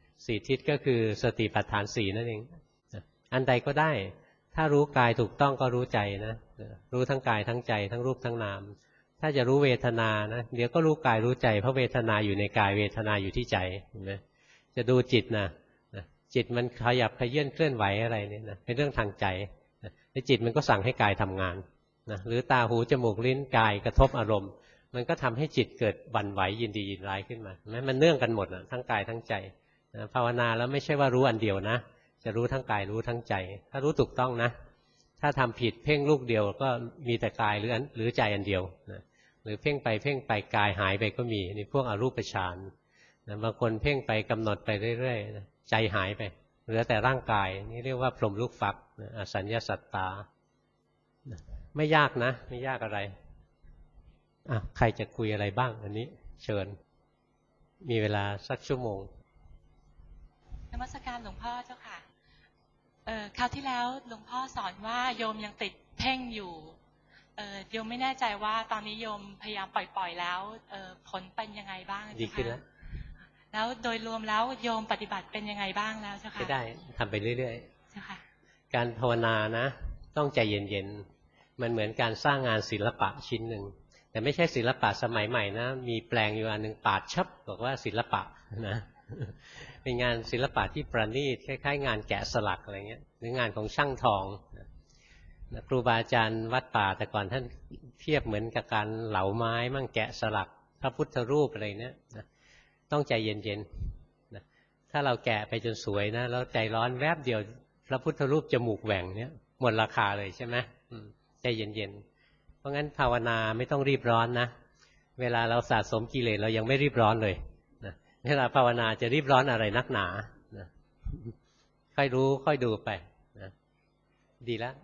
4ทิศก็คือสติปัฏฐาน4นั่นเองอันใดก็ได้ถ้ารู้กายถูกต้องก็รู้ใจนะรู้ทั้งกายทั้งใจทั้งรูปทั้งนามถ้าจะรู้เวทนานะเดี๋ยวก็รู้กายรู้ใจเพราะเวทนาอยู่ในกายเวทนาอยู่ที่ใจเห็นไหมจะดูจิตนะจิตมันขยับขยื่นเคลื่อนไหวอะไรเนี่ยนะเป็นเรื่องทางใจแล้วจิตมันก็สั่งให้กายทำงานนะหรือตาหูจมูกลิ้นกายกระทบอารมณ์มันก็ทำให้จิตเกิดบั่นไหวยินดียินร้ายขึ้นมามันเนื่องกันหมดทั้งกายทั้งใจภาวนาแล้วไม่ใช่ว่ารู้อันเดียวนะจะรู้ทั้งกายรู้ทั้งใจถ้ารู้ถูกต้องนะถ้าทำผิดเพ่งลูกเดียวก็มีแต่กายหรือใจอันเดียวนะหรือเพ่งไปกายหายไปก็มีนี่พวกอรูปฌานนะบางคนเพ่งไปกำหนดไปเรื่อยๆนะใจหายไปเหลือแต่ร่างกายนี่เรียกว่าพรหมลูกฟักนะอสัญญสัตตานะไม่ยากนะไม่ยากอะไรใครจะคุยอะไรบ้างอันนี้เชิญมีเวลาสักชั่วโมงนมัสการหลวงพ่อเจ้าค่ะคราวที่แล้วหลวงพ่อสอนว่าโยมยังติดเพ่งอยู่โยมไม่แน่ใจว่าตอนนี้โยมพยายามปล่อยแล้วผลเป็นยังไงบ้างดีขึ้นแล้วโดยรวมแล้วโยมปฏิบัติเป็นยังไงบ้างแล้วเจ้าค่ะไม่ได้ทำไปเรื่อยๆเจ้าค่ะการภาวนานะต้องใจเย็นๆมันเหมือนการสร้างงานศิลปะชิ้นหนึ่งแต่ไม่ใช่ศิลปะสมัยใหม่นะมีแปลงอยู่อันหนึ่งปาดชับบอกว่าศิลปะนะเป็นงานศิลปะที่ประณีตคล้ายๆงานแกะสลักอะไรเงี้ยหรืองานของช่างทองครูบาอาจารย์วัดป่าแต่ก่อนท่านเทียบเหมือนกับการเหลาไม้มั่งแกะสลักพระพุทธรูปอะไรเนี่ยต้องใจเย็นๆถ้าเราแกะไปจนสวยนะแล้วใจร้อนแวบเดียวพระพุทธรูปจมูกแหว่งเนี่ยหมดราคาเลยใช่ไหมใจเย็นๆเพราะงั้นภาวนาไม่ต้องรีบร้อนนะเวลาเราสะสมกิเลสเรายังไม่รีบร้อนเลยเวลาภาวนาจะรีบร้อนอะไรนักหนาค่อยรู้ค่อยดูไปนะดีแล้ว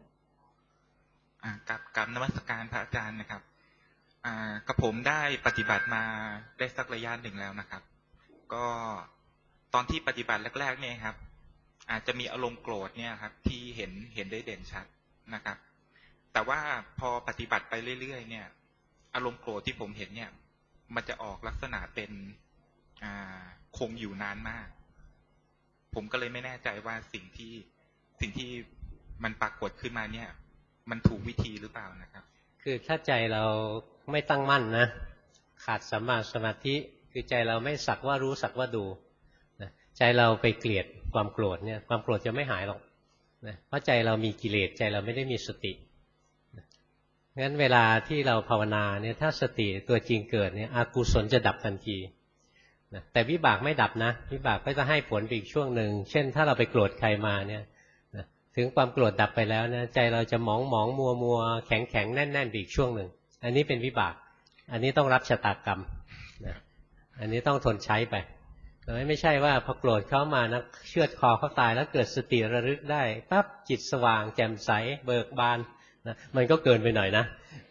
กับนมัสการพระอาจารย์นะครับกับผมได้ปฏิบัติมาได้สักระยะหนึ่งแล้วนะครับก็ตอนที่ปฏิบัติแรกๆเนี่ยครับอาจจะมีอารมณ์โกรธเนี่ยครับที่เห็นได้เด่นชัดนะครับแต่ว่าพอปฏิบัติไปเรื่อยๆเนี่ยอารมณ์โกรธที่ผมเห็นเนี่ยมันจะออกลักษณะเป็นคงอยู่นานมากผมก็เลยไม่แน่ใจว่าสิ่งที่มันปรากฏขึ้นมาเนี่ยมันถูกวิธีหรือเปล่านะครับคือถ้าใจเราไม่ตั้งมั่นนะขาดสัมมาสมาธิคือใจเราไม่สักว่ารู้สักว่าดูใจเราไปเกลียดความโกรธเนี่ยความโกรธจะไม่หายหรอกเพราะใจเรามีกิเลสใจเราไม่ได้มีสติงั้นเวลาที่เราภาวนาเนี่ยถ้าสติตัวจริงเกิดเนี่ยอกุศลจะดับทันทีแต่วิบากไม่ดับนะวิบากก็จะให้ผลอีกช่วงหนึ่งเช่นถ้าเราไปโกรธใครมาเนี่ยถึงความโกรธดับไปแล้วนะใจเราจะหมองมัวแข็งแน่นอีกช่วงหนึ่งอันนี้เป็นวิบากอันนี้ต้องรับชะตากรรมนะอันนี้ต้องทนใช้ไปไม่ใช่ว่าพอโกรธเขามานะเชือดคอเขาตายแล้วเกิดสติระลึกได้ปั๊บจิตสว่างแจ่มใสเบิกบานนะมันก็เกินไปหน่อยนะ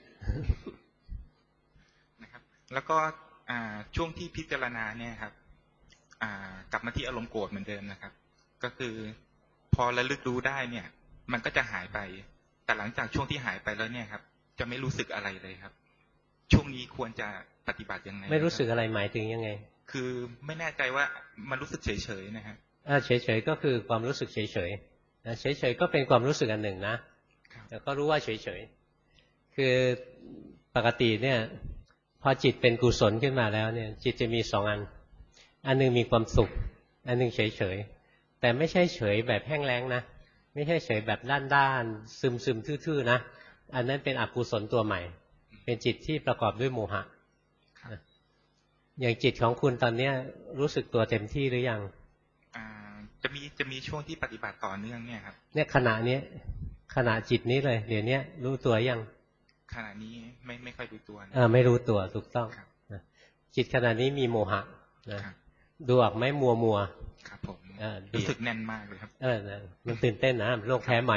นะครับแล้วก็ช่วงที่พิจารณาเนี่ยครับกลับมาที่อารมณ์โกรธเหมือนเดิมนะครับก็คือพอระลึกรู้ได้เนี่ยมันก็จะหายไปแต่หลังจากช่วงที่หายไปแล้วเนี่ยครับจะไม่รู้สึกอะไรเลยครับช่วงนี้ควรจะปฏิบัติยังไงไม่รู้สึกอะไรหมายถึงยังไงคือไม่แน่ใจว่ามันรู้สึกเฉยๆนะฮะเฉยๆก็คือความรู้สึกเฉยๆเฉยๆก็เป็นความรู้สึกอันหนึ่งนะแต่ก็รู้ว่าเฉยๆคือปกติเนี่ยพอจิตเป็นกุศลขึ้นมาแล้วเนี่ยจิตจะมี2 อันนึงมีความสุขอันนึงเฉยๆแต่ไม่ใช่เฉยแบบแห้งแล้งนะไม่ใช่เฉยแบบด้านๆซึมๆทื่อๆนะอันนั้นเป็นอกุศลตัวใหม่เป็นจิตที่ประกอบด้วยโมหะอย่างจิตของคุณตอนนี้รู้สึกตัวเต็มที่หรือยังจะมีช่วงที่ปฏิบัติต่อเนื่องเนี่ยครับเนี่ยขณะจิตนี้เลยเดี๋ยวนี้รู้ตัวยังขณะนี้ไม่ค่อยรู้ตัวไม่รู้ตัวถูกต้องจิตขณะนี้มีโมหะนะดูออกไหมมัวครับผมรู้สึกแน่นมากเลยครับมันตื่นเต้นนะโรคแพ้ใหม่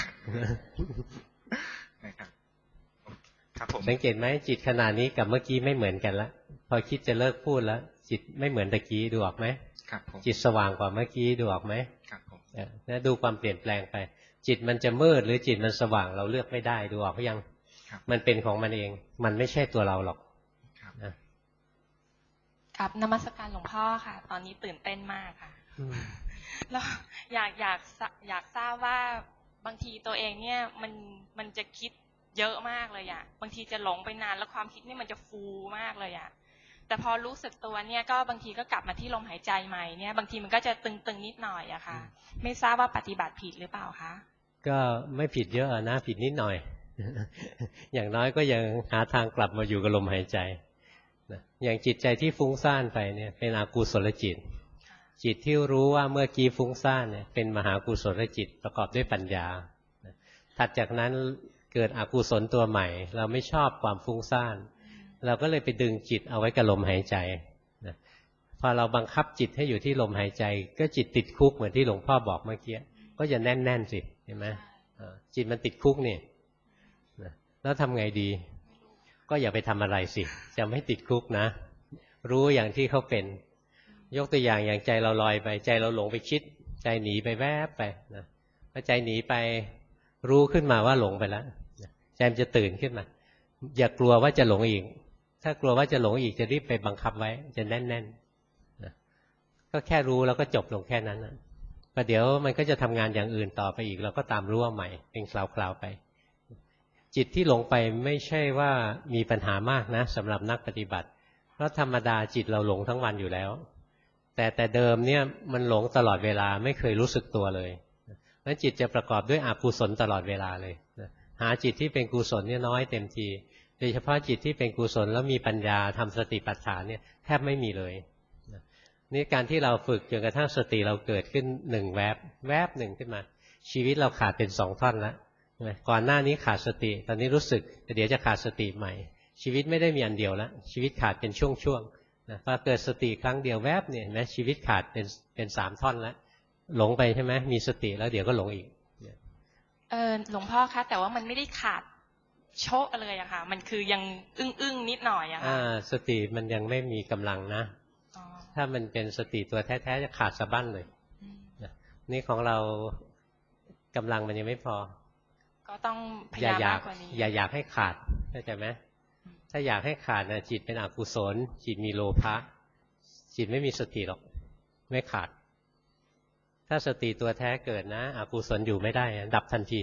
นะครับครับผมสังเกตไหมจิตขณะนี้กับเมื่อกี้ไม่เหมือนกันละพอคิดจะเลิกพูดแล้วจิตไม่เหมือนตะกี้ดูออกไหมครับผมจิตสว่างกว่าเมื่อกี้ดูออกไหมครับผมดูความเปลี่ยนแปลงไปจิตมันจะมืดหรือจิตมันสว่างเราเลือกไม่ได้ดูออกหรือยังมันเป็นของมันเองมันไม่ใช่ตัวเราหรอกครับนมัสการหลวงพ่อค่ะตอนนี้ตื่นเต้นมากค่ะแล้วอยากทราบว่าบางทีตัวเองเนี่ยมันจะคิดเยอะมากเลยอ่ะบางทีจะหลงไปนานแล้วความคิดนี่มันจะฟูมากเลยอ่ะแต่พอรู้สึกตัวเนี่ยก็บางทีก็กลับมาที่ลมหายใจใหม่เนี่ยบางทีมันก็จะตึงๆนิดหน่อยอะค่ะไม่ทราบว่าปฏิบัติผิดหรือเปล่าคะก็ไม่ผิดเยอะนะผิดนิดหน่อย อย่างน้อยก็ยังหาทางกลับมาอยู่กับลมหายใจอย่างจิตใจที่ฟุ้งซ่านไปเนี่ยเป็นอกุศลจิตจิตที่รู้ว่าเมื่อกี้ฟุ้งซ่านเนี่ยเป็นมหากุศลจิตประกอบด้วยปัญญาถัดจากนั้นเกิดอกุศลตัวใหม่เราไม่ชอบความฟุ้งซ่านเราก็เลยไปดึงจิตเอาไว้กับลมหายใจพอเราบังคับจิตให้อยู่ที่ลมหายใจก็จิตติดคุกเหมือนที่หลวงพ่อบอกเมื่อกี้ก็จะแน่นๆสิเห็นไหมจิตมันติดคุกนี่แล้วทำไงดีก็อย่าไปทำอะไรสิจะไม่ติดคุกนะรู้อย่างที่เขาเป็นยกตัวอย่างใจเราลอยไปใจเราหลงไปคิดใจหนีไปแวบไปนะพอใจหนีไปรู้ขึ้นมาว่าหลงไปแล้วใจมันจะตื่นขึ้นมาอย่ากลัวว่าจะหลงอีกถ้ากลัวว่าจะหลงอีกจะรีบไปบังคับไว้จะแน่นๆนะก็แค่รู้แล้วก็จบลงแค่นั้นนะประเดี๋ยวมันก็จะทำงานอย่างอื่นต่อไปอีกเราก็ตามรู้ใหม่เป็นคราวๆไปจิตที่หลงไปไม่ใช่ว่ามีปัญหามากนะสำหรับนักปฏิบัติเพราะธรรมดาจิตเราหลงทั้งวันอยู่แล้วแต่เดิมเนี่ยมันหลงตลอดเวลาไม่เคยรู้สึกตัวเลยนั้นจิตจะประกอบด้วยอกุศลตลอดเวลาเลยหาจิตที่เป็นกุศลเนี่ยน้อยเต็มทีโดยเฉพาะจิตที่เป็นกุศลแล้วมีปัญญาทำสติปัฏฐานเนี่ยแทบไม่มีเลยนี่การที่เราฝึกจนกระทั่งสติเราเกิดขึ้นหนึ่งแวบหนึ่งขึ้นมาชีวิตเราขาดเป็น2 ท่อนแล้วก่อนหน้านี้ขาดสติตอนนี้รู้สึกแต่เดี๋ยวจะขาดสติใหม่ชีวิตไม่ได้มีอันเดียวแล้วชีวิตขาดเป็นช่วงๆพอเกิดสติครั้งเดียวแวบเนี่ยเห็นไหมชีวิตขาดเป็น3 ท่อนแล้วหลงไปใช่ไหมมีสติแล้วเดี๋ยวก็หลงอีกหลวงพ่อคะแต่ว่ามันไม่ได้ขาดโชะเลยอะค่ะมันคือยังอึ้งนิดหน่อยอะค่ะสติมันยังไม่มีกำลังนะถ้ามันเป็นสติตัวแท้ๆจะขาดสะบั้นเลยนี่ของเรากำลังมันยังไม่พอก็ต้องพยายามมากกว่านี้อย่าอยากให้ขาดเข้าใจไหมถ้าอยากให้ขาดนะจิตเป็นอกุศลจิตมีโลภะจิตไม่มีสติหรอกไม่ขาดถ้าสติตัวแท้เกิดนะอกุศลอยู่ไม่ได้ดับทันที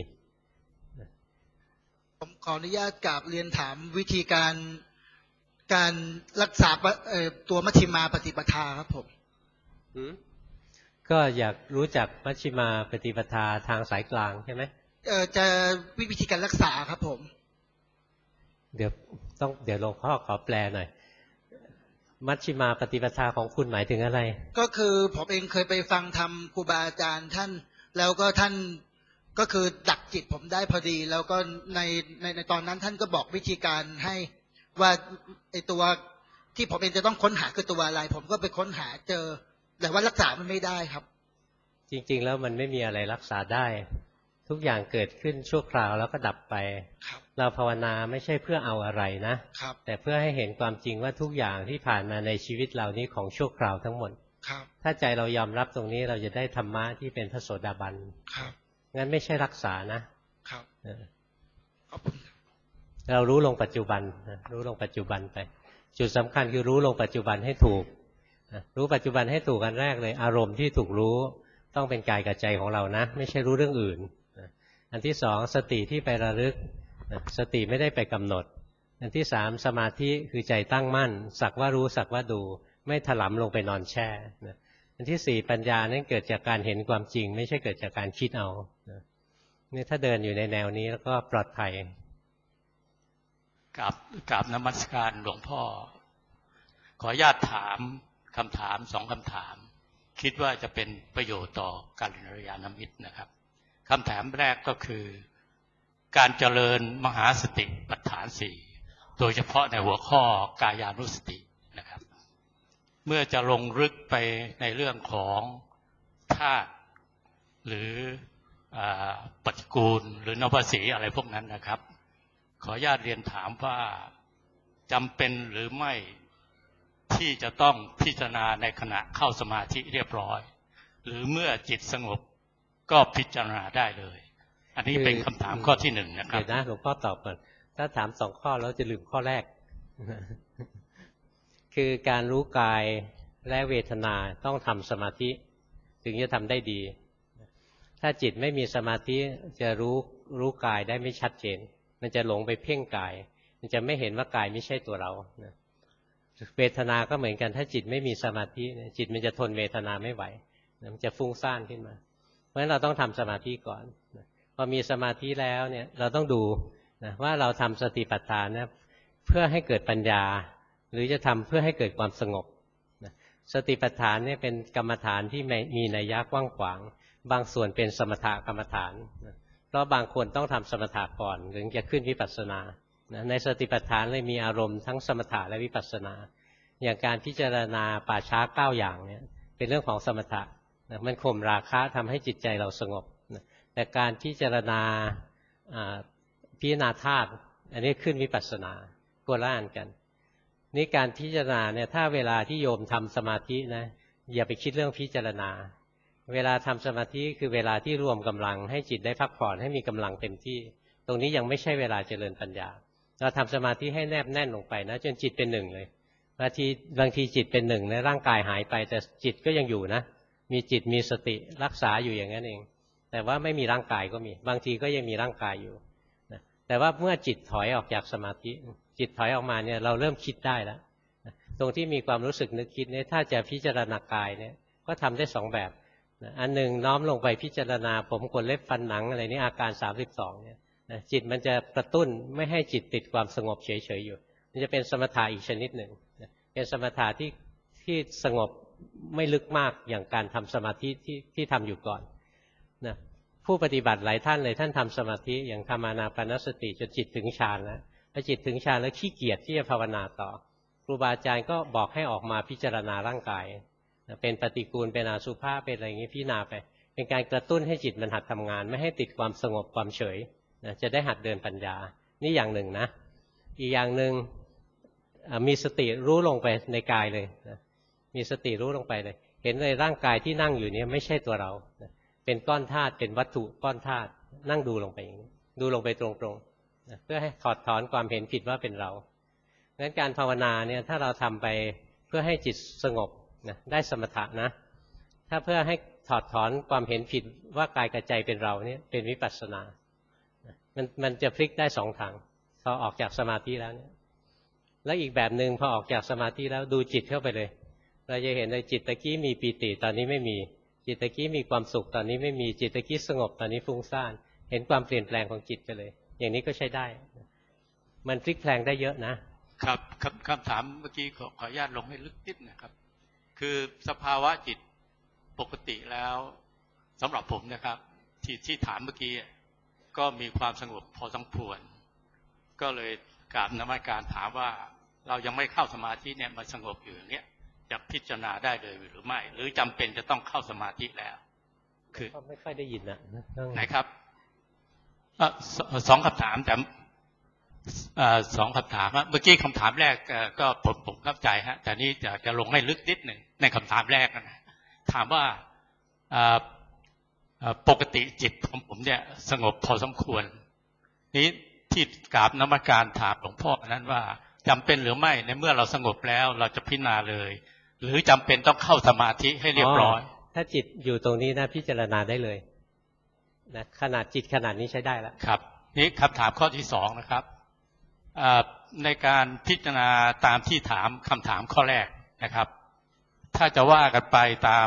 ผมขออนุญาตกราบเรียนถามวิธีการรักษาตัวมัชฌิมาปฏิปทาครับผมก็อยากรู้จักมัชฌิมาปฏิปทาทางสายกลางใช่ไหมจะวิธีการรักษาครับผมเดี๋ยวหลวงพ่อขอแปลหน่อยมัชฌิมาปฏิปทาของคุณหมายถึงอะไรก็คือผมเองเคยไปฟังธรรมครูบาอาจารย์ท่านแล้วก็ท่านก็คือดักจิตผมได้พอดีแล้วก็ในตอนนั้นท่านก็บอกวิธีการให้ว่าไอตัวที่ผมเองจะต้องค้นหาคือตัวอะไรผมก็ไปค้นหาเจอแต่ว่ารักษามันไม่ได้ครับจริงๆแล้วมันไม่มีอะไรรักษาได้ทุกอย่างเกิดขึ้นชั่วคราวแล้วก็ดับไปเราภาวนาไม่ใช่เพื่อเอาอะไรนะแต่เพื่อให้เห็นความจริงว่าทุกอย่างที่ผ่านมาในชีวิตเรานี้ของชั่วคราวทั้งหมดถ้าใจเรายอมรับตรงนี้เราจะได้ธรรมะที่เป็นพระโสดาบันงั้นไม่ใช่รักษานะเรารู้ลงปัจจุบันรู้ลงปัจจุบันไปจุดสำคัญคือรู้ลงปัจจุบันให้ถูกรู้ปัจจุบันให้ถูกกันแรกเลยอารมณ์ที่ถูกรู้ต้องเป็นกายกับใจของเรานะไม่ใช่รู้เรื่องอื่นอันที่สองสติที่ไประลึกสติไม่ได้ไปกำหนดอันที่สามสมาธิคือใจตั้งมั่นสักว่ารู้สักว่าดูไม่ถลำลงไปนอนแช่อันที่สี่ปัญญานั้นเกิดจากการเห็นความจริงไม่ใช่เกิดจากการคิดเอานี่ถ้าเดินอยู่ในแนวนี้แล้วก็ปลอดภัยกราบนมัสการหลวงพ่อขออนุญาตถามคำถาม2 คำถามคิดว่าจะเป็นประโยชน์ต่อกัลยาณมิตรนะครับคำถามแรกก็คือการเจริญมหาสติปัฏฐาน4โดยเฉพาะในหัวข้อกายานุสตินะครับเมื่อจะลงลึกไปในเรื่องของธาตุหรือปฏิกูลหรือนวสีอะไรพวกนั้นนะครับขออนุญาตเรียนถามว่าจำเป็นหรือไม่ที่จะต้องพิจารณาในขณะเข้าสมาธิเรียบร้อยหรือเมื่อจิตสงบก็พิจารณาได้เลยอันนี้เป็นคำถามข้อที่1นะครับเดี๋ยวนะหลวงพ่อตอบก่อนถ้าถาม2 ข้อแล้วจะลืมข้อแรก คือการรู้กายและเวทนาต้องทำสมาธิถึงจะทำได้ดีถ้าจิตไม่มีสมาธิจะรู้กายได้ไม่ชัดเจนมันจะหลงไปเพ่งกายมันจะไม่เห็นว่ากายไม่ใช่ตัวเราเวทนาก็เหมือนกันถ้าจิตไม่มีสมาธิจิตมันจะทนเวทนาไม่ไหวมันจะฟุ้งซ่านขึ้นมาเพราะฉะนั้นเราต้องทำสมาธิก่อนพอมีสมาธิแล้วเนี่ยเราต้องดูว่าเราทำสติปัฏฐานเพื่อให้เกิดปัญญาหรือจะทำเพื่อให้เกิดความสงบสติปัฏฐานเนี่ยเป็นกรรมฐานที่มีนัยยะกว้างขวางบางส่วนเป็นสมถกรรมฐานเพราะบางคนต้องทำสมถะก่อนถึงจะขึ้นวิปัสสนาในสติปัฏฐานเลยมีอารมณ์ทั้งสมถะและวิปัสสนาอย่างการพิจารณาป่าช้า9อย่างเนี่ยเป็นเรื่องของสมถะมันข่มราคะทำให้จิตใจเราสงบแต่การพิจารณาพิจารณาธาตุอันนี้ขึ้นวิปัสสนาโกละอันกันนี่การพิจารณาเนี่ยถ้าเวลาที่โยมทำสมาธินะอย่าไปคิดเรื่องพิจารณาเวลาทำสมาธิคือเวลาที่รวมกำลังให้จิตได้พักผ่อนให้มีกำลังเต็มที่ตรงนี้ยังไม่ใช่เวลาเจริญปัญญาเราทำสมาธิให้แนบแน่นลงไปนะจนจิตเป็นหนึ่งเลยบางทีจิตเป็นหนึ่งในร่างกายหายไปแต่จิตก็ยังอยู่นะมีจิตมีสติรักษาอยู่อย่างนั้นเองแต่ว่าไม่มีร่างกายก็มีบางทีก็ยังมีร่างกายอยู่นะแต่ว่าเมื่อจิตถอยออกจากสมาธิจิตถอยออกมาเนี่ยเราเริ่มคิดได้แล้วตรงที่มีความรู้สึกนึกคิดเนี่ยถ้าจะพิจารณากายเนี่ยก็ทำได้2แบบอันหนึ่งน้อมลงไปพิจารณาผมขนเล็บฟันหนังอะไรนี่อาการ32เนี่ยจิตมันจะกระตุ้นไม่ให้จิตติดความสงบเฉยๆอยู่มันจะเป็นสมถะอีกชนิดหนึ่งเป็นสมถะที่สงบไม่ลึกมากอย่างการทำสมาธิที่ทำอยู่ก่อนนะผู้ปฏิบัติหลายท่านเลยท่านทำสมาธิอย่างทำอานาปานสติจนจิตถึงฌานแล้วพอจิตถึงฌานแล้วขี้เกียจที่จะภาวนาต่อครูบาอาจารย์ก็บอกให้ออกมาพิจารณาร่างกายเป็นปฏิกูลเป็นอสุภะเป็นอะไรอย่างนี้พิจารณาไปเป็นการกระตุ้นให้จิตมันหัดทำงานไม่ให้ติดความสงบความเฉยจะได้หัดเดินปัญญานี่อย่างหนึ่งนะอีกอย่างหนึ่งมีสติรู้ลงไปในกายเลยมีสติรู้ลงไปเลยเห็นเลยร่างกายที่นั่งอยู่นี้ไม่ใช่ตัวเราเป็นก้อนธาตุเป็นวัตถุก้อนธาตุนั่งดูลงไปอย่างนี้ดูลงไปตรงๆเพื่อให้ถอดถอนความเห็นผิดว่าเป็นเรางั้นการภาวนาเนี่ยถ้าเราทำไปเพื่อให้จิตสงบได้สมถะนะถ้าเพื่อให้ถอดถอนความเห็นผิดว่ากายกับใจเป็นเราเนี่ยเป็นวิปัสสนามันจะพลิกได้2ทางพอออกจากสมาธิแล้วเนี่ยแล้วอีกแบบหนึ่งพอออกจากสมาธิแล้วดูจิตเข้าไปเลยเราจะเห็นเลยจิตตะกี้มีปีติตอนนี้ไม่มีจิตตะกี้มีความสุขตอนนี้ไม่มีจิตตะกี้สงบตอนนี้ฟุ้งซ่านเห็นความเปลี่ยนแปลงของจิตไปเลยอย่างนี้ก็ใช้ได้มันพลิกแปลงได้เยอะนะครับคำถามเมื่อกี้ขออนุญาตลงให้ลึกนิดนะครับคือสภาวะจิตปกติแล้วสำหรับผมนะครับที่ถามเมื่อกี้ก็มีความสงบพอสมควรก็เลยกราบนมัสการถามว่าเรายังไม่เข้าสมาธิเนี่ยมาสงบอยู่อย่างเนี้ยจะพิจารณาได้เลยหรือไม่หรือจำเป็นจะต้องเข้าสมาธิแล้วคือไม่ค่อยได้ยินนะไหนครับ2 คำถามแต่2 คำถามเมื่อกี้คำถามแรกก็ผมเข้าใจฮะแต่นี้จะลงให้ลึกนิดหนึ่งในคำถามแรกนะถามว่าปกติจิตของผมเนี่ยสงบพอสมควรนี้ที่กราบนมัสการถามหลวงพ่อนั้นว่าจำเป็นหรือไม่ในเมื่อเราสงบแล้วเราจะพิจารณาเลยหรือจำเป็นต้องเข้าสมาธิให้เรียบร้อยถ้าจิตอยู่ตรงนี้นะพิจารณาได้เลยนะขนาดจิตขนาดนี้ใช้ได้แล้วครับนี่คำถามข้อที่2นะครับในการพิจารณาตามที่ถามคำถามข้อแรกนะครับถ้าจะว่ากันไปตาม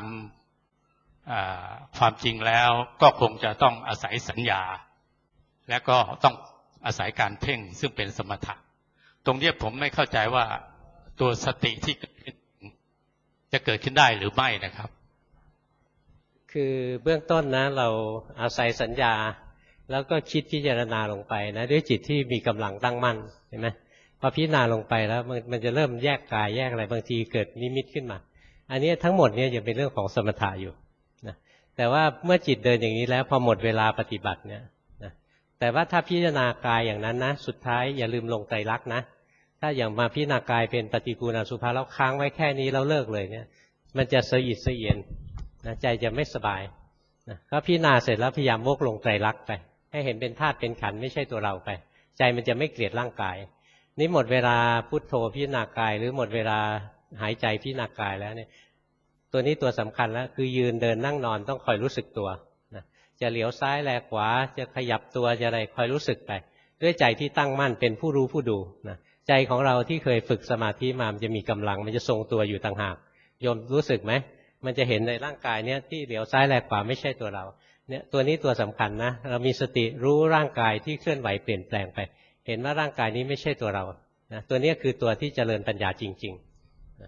ความจริงแล้วก็คงจะต้องอาศัยสัญญาและก็ต้องอาศัยการเพ่งซึ่งเป็นสมถะตรงนี้ผมไม่เข้าใจว่าตัวสติที่จะเกิดขึ้นได้หรือไม่นะครับคือเบื้องต้นนะเราอาศัยสัญญาแล้วก็คิดพิจารณาลงไปนะด้วยจิตที่มีกำลังตั้งมั่นเห็นไหมพอพิจารณาลงไปแล้วมันจะเริ่มแยกกายแยกอะไรบางทีเกิดนิมิตขึ้นมาอันนี้ทั้งหมดเนี่ยยังเป็นเรื่องของสมถะอยู่นะแต่ว่าเมื่อจิตเดินอย่างนี้แล้วพอหมดเวลาปฏิบัติเนี่ยนะแต่ว่าถ้าพิจารณากายอย่างนั้นนะสุดท้ายอย่าลืมลงไตรลักษณ์นะถ้าอย่างมาพิจารณากายเป็นปฏิกูลอสุภะแล้วค้างไว้แค่นี้แล้วเลิกเลยเนี่ยมันจะสะอิดสะเอียนนะใจจะไม่สบายนะก็พิจารณาเสร็จแล้วพยายามวกลงไตรลักษณ์ไปให้เห็นเป็นธาตุเป็นขันธ์ไม่ใช่ตัวเราไปใจมันจะไม่เกลียดร่างกายนี่หมดเวลาพุทโธพิจารณากายหรือหมดเวลาหายใจพิจารณากายแล้วเนี่ยตัวนี้ตัวสำคัญแล้วคือยืนเดินนั่งนอนต้องคอยรู้สึกตัวนะจะเหลียวซ้ายแลขวาจะขยับตัวจะอะไรคอยรู้สึกไปด้วยใจที่ตั้งมั่นเป็นผู้รู้ผู้ดูนะใจของเราที่เคยฝึกสมาธิมามันจะมีกำลังมันจะทรงตัวอยู่ต่างหากโยมรู้สึกไหมมันจะเห็นในร่างกายเนี่ยที่เหลียวซ้ายแลขวาไม่ใช่ตัวเราเนี่ยตัวนี้ตัวสำคัญนะเรามีสติรู้ร่างกายที่เคลื่อนไหวเปลี่ยนแปลงไปเห็นว่าร่างกายนี้ไม่ใช่ตัวเรานะตัวนี้คือตัวที่เจริญปัญญาจริงๆนะเพ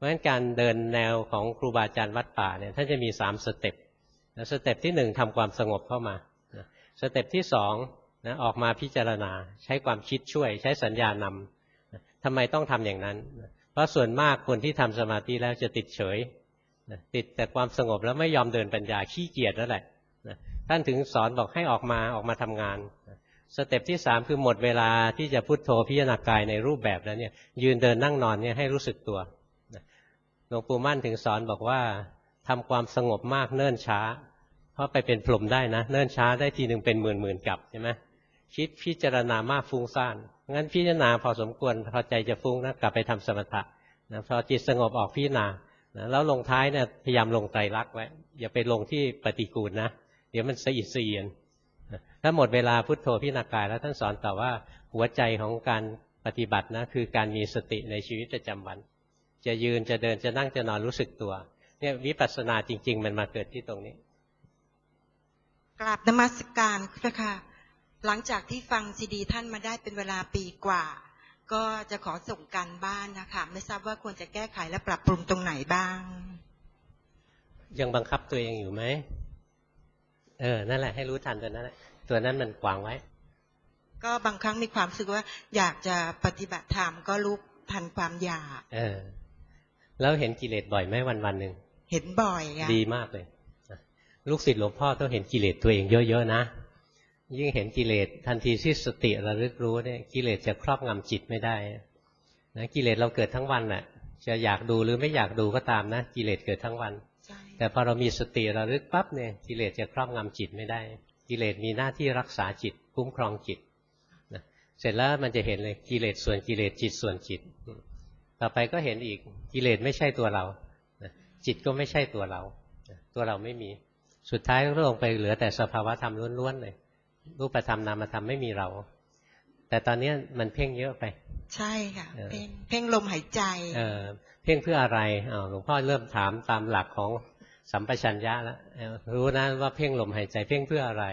เพราะฉะนั้นการเดินแนวของครูบาอาจารย์วัดป่าเนี่ยท่านจะมี3 สเต็ปสเต็ปที่1ทำความสงบเข้ามาสเต็ปที่2ออกมาพิจารณาใช้ความคิดช่วยใช้สัญญานำทำไมต้องทำอย่างนั้นเพราะส่วนมากคนที่ทำสมาธิแล้วจะติดเฉยติดแต่ความสงบแล้วไม่ยอมเดินปัญญาขี้เกียจแล้วแหละท่านถึงสอนบอกให้ออกมาทำงานสเต็ปที่3คือหมดเวลาที่จะพุทโธพิจารณากายในรูปแบบแล้วเนี่ยยืนเดินนั่งนอนเนี่ยให้รู้สึกตัวหลวงปู่มั่นถึงสอนบอกว่าทำความสงบมากเนิ่นช้าเพราะไปเป็นพรหมได้นะเนิ่นช้าได้ทีหนึ่งเป็นหมื่นกลับใช่ไหมคิดพิจารณามากฟุ้งซ่านงั้นพิจารณาพอสมควรพอใจจะฟุ้งนะกลับไปทำสมถะนะพอจิตสงบออกพิจารณานะแล้วลงท้ายเนี่ยพยายามลงไตรลักษณ์ไว้อย่าไปลงที่ปฏิกูลนะเดี๋ยวมันสะอิดสะเอียนถ้าหมดเวลาพุทโธพิจารณากายแล้วท่านสอนต่อว่าหัวใจของการปฏิบัตินะคือการมีสติในชีวิตประจำวันจะยืนจะเดินจะนั่งจะนอนรู้สึกตัวเนี่ยวิปัสสนาจริงๆมันมาเกิดที่ตรงนี้กราบนมัสการค่ะหลังจากที่ฟังซีดีท่านมาได้เป็นเวลาปีกว่าก็จะขอส่งการบ้านนะคะไม่ทราบว่าควรจะแก้ไขและปรับปรุงตรงไหนบ้างยังบังคับตัวเองอยู่ไหมนั่นแหละให้รู้ทันตัวนั้นแหละตัวนั้นมันขวางไว้ก็บางครั้งมีความรู้สึกว่าอยากจะปฏิบัติธรรมก็รู้ทันความอยากแล้วเห็นกิเลสบ่อยไหมวันๆหนึ่งเห็นบ่อยค่ะดีมากเลยลูกศิษย์หลวงพ่อต้องเห็นกิเลสตัวเองเยอะๆนะยิ่งเห็นกิเลสทันทีที่สติระลึกรู้เนี่ยกิเลสจะครอบงำจิตไม่ได้นะกิเลสเราเกิดทั้งวันน่ะจะอยากดูหรือไม่อยากดูก็ตามนะกิเลสเกิดทั้งวันแต่พอเรามีสติระลึกปั๊บเนี่ยกิเลสจะครอบงำจิตไม่ได้กิเลสมีหน้าที่รักษาจิตคุ้มครองจิตนะเสร็จแล้วมันจะเห็นเลยกิเลสส่วนกิเลสจิตส่วนจิตต่อไปก็เห็นอีกกิเลสไม่ใช่ตัวเราจิตก็ไม่ใช่ตัวเราตัวเราไม่มีสุดท้ายก็ลงไปเหลือแต่สภาวะธรรมล้วนๆเลยรูปธรรมนามธรรมไม่มีเราแต่ตอนนี้มันเพ่งเยอะไปใช่ค่ะเพ่งลมหายใจเพ่งเพื่ออะไรหลวงพ่อเริ่มถามตามหลักของสัมปชัญญะแล้วรู้นะว่าเพ่งลมหายใจเพ่งเพื่ออะไร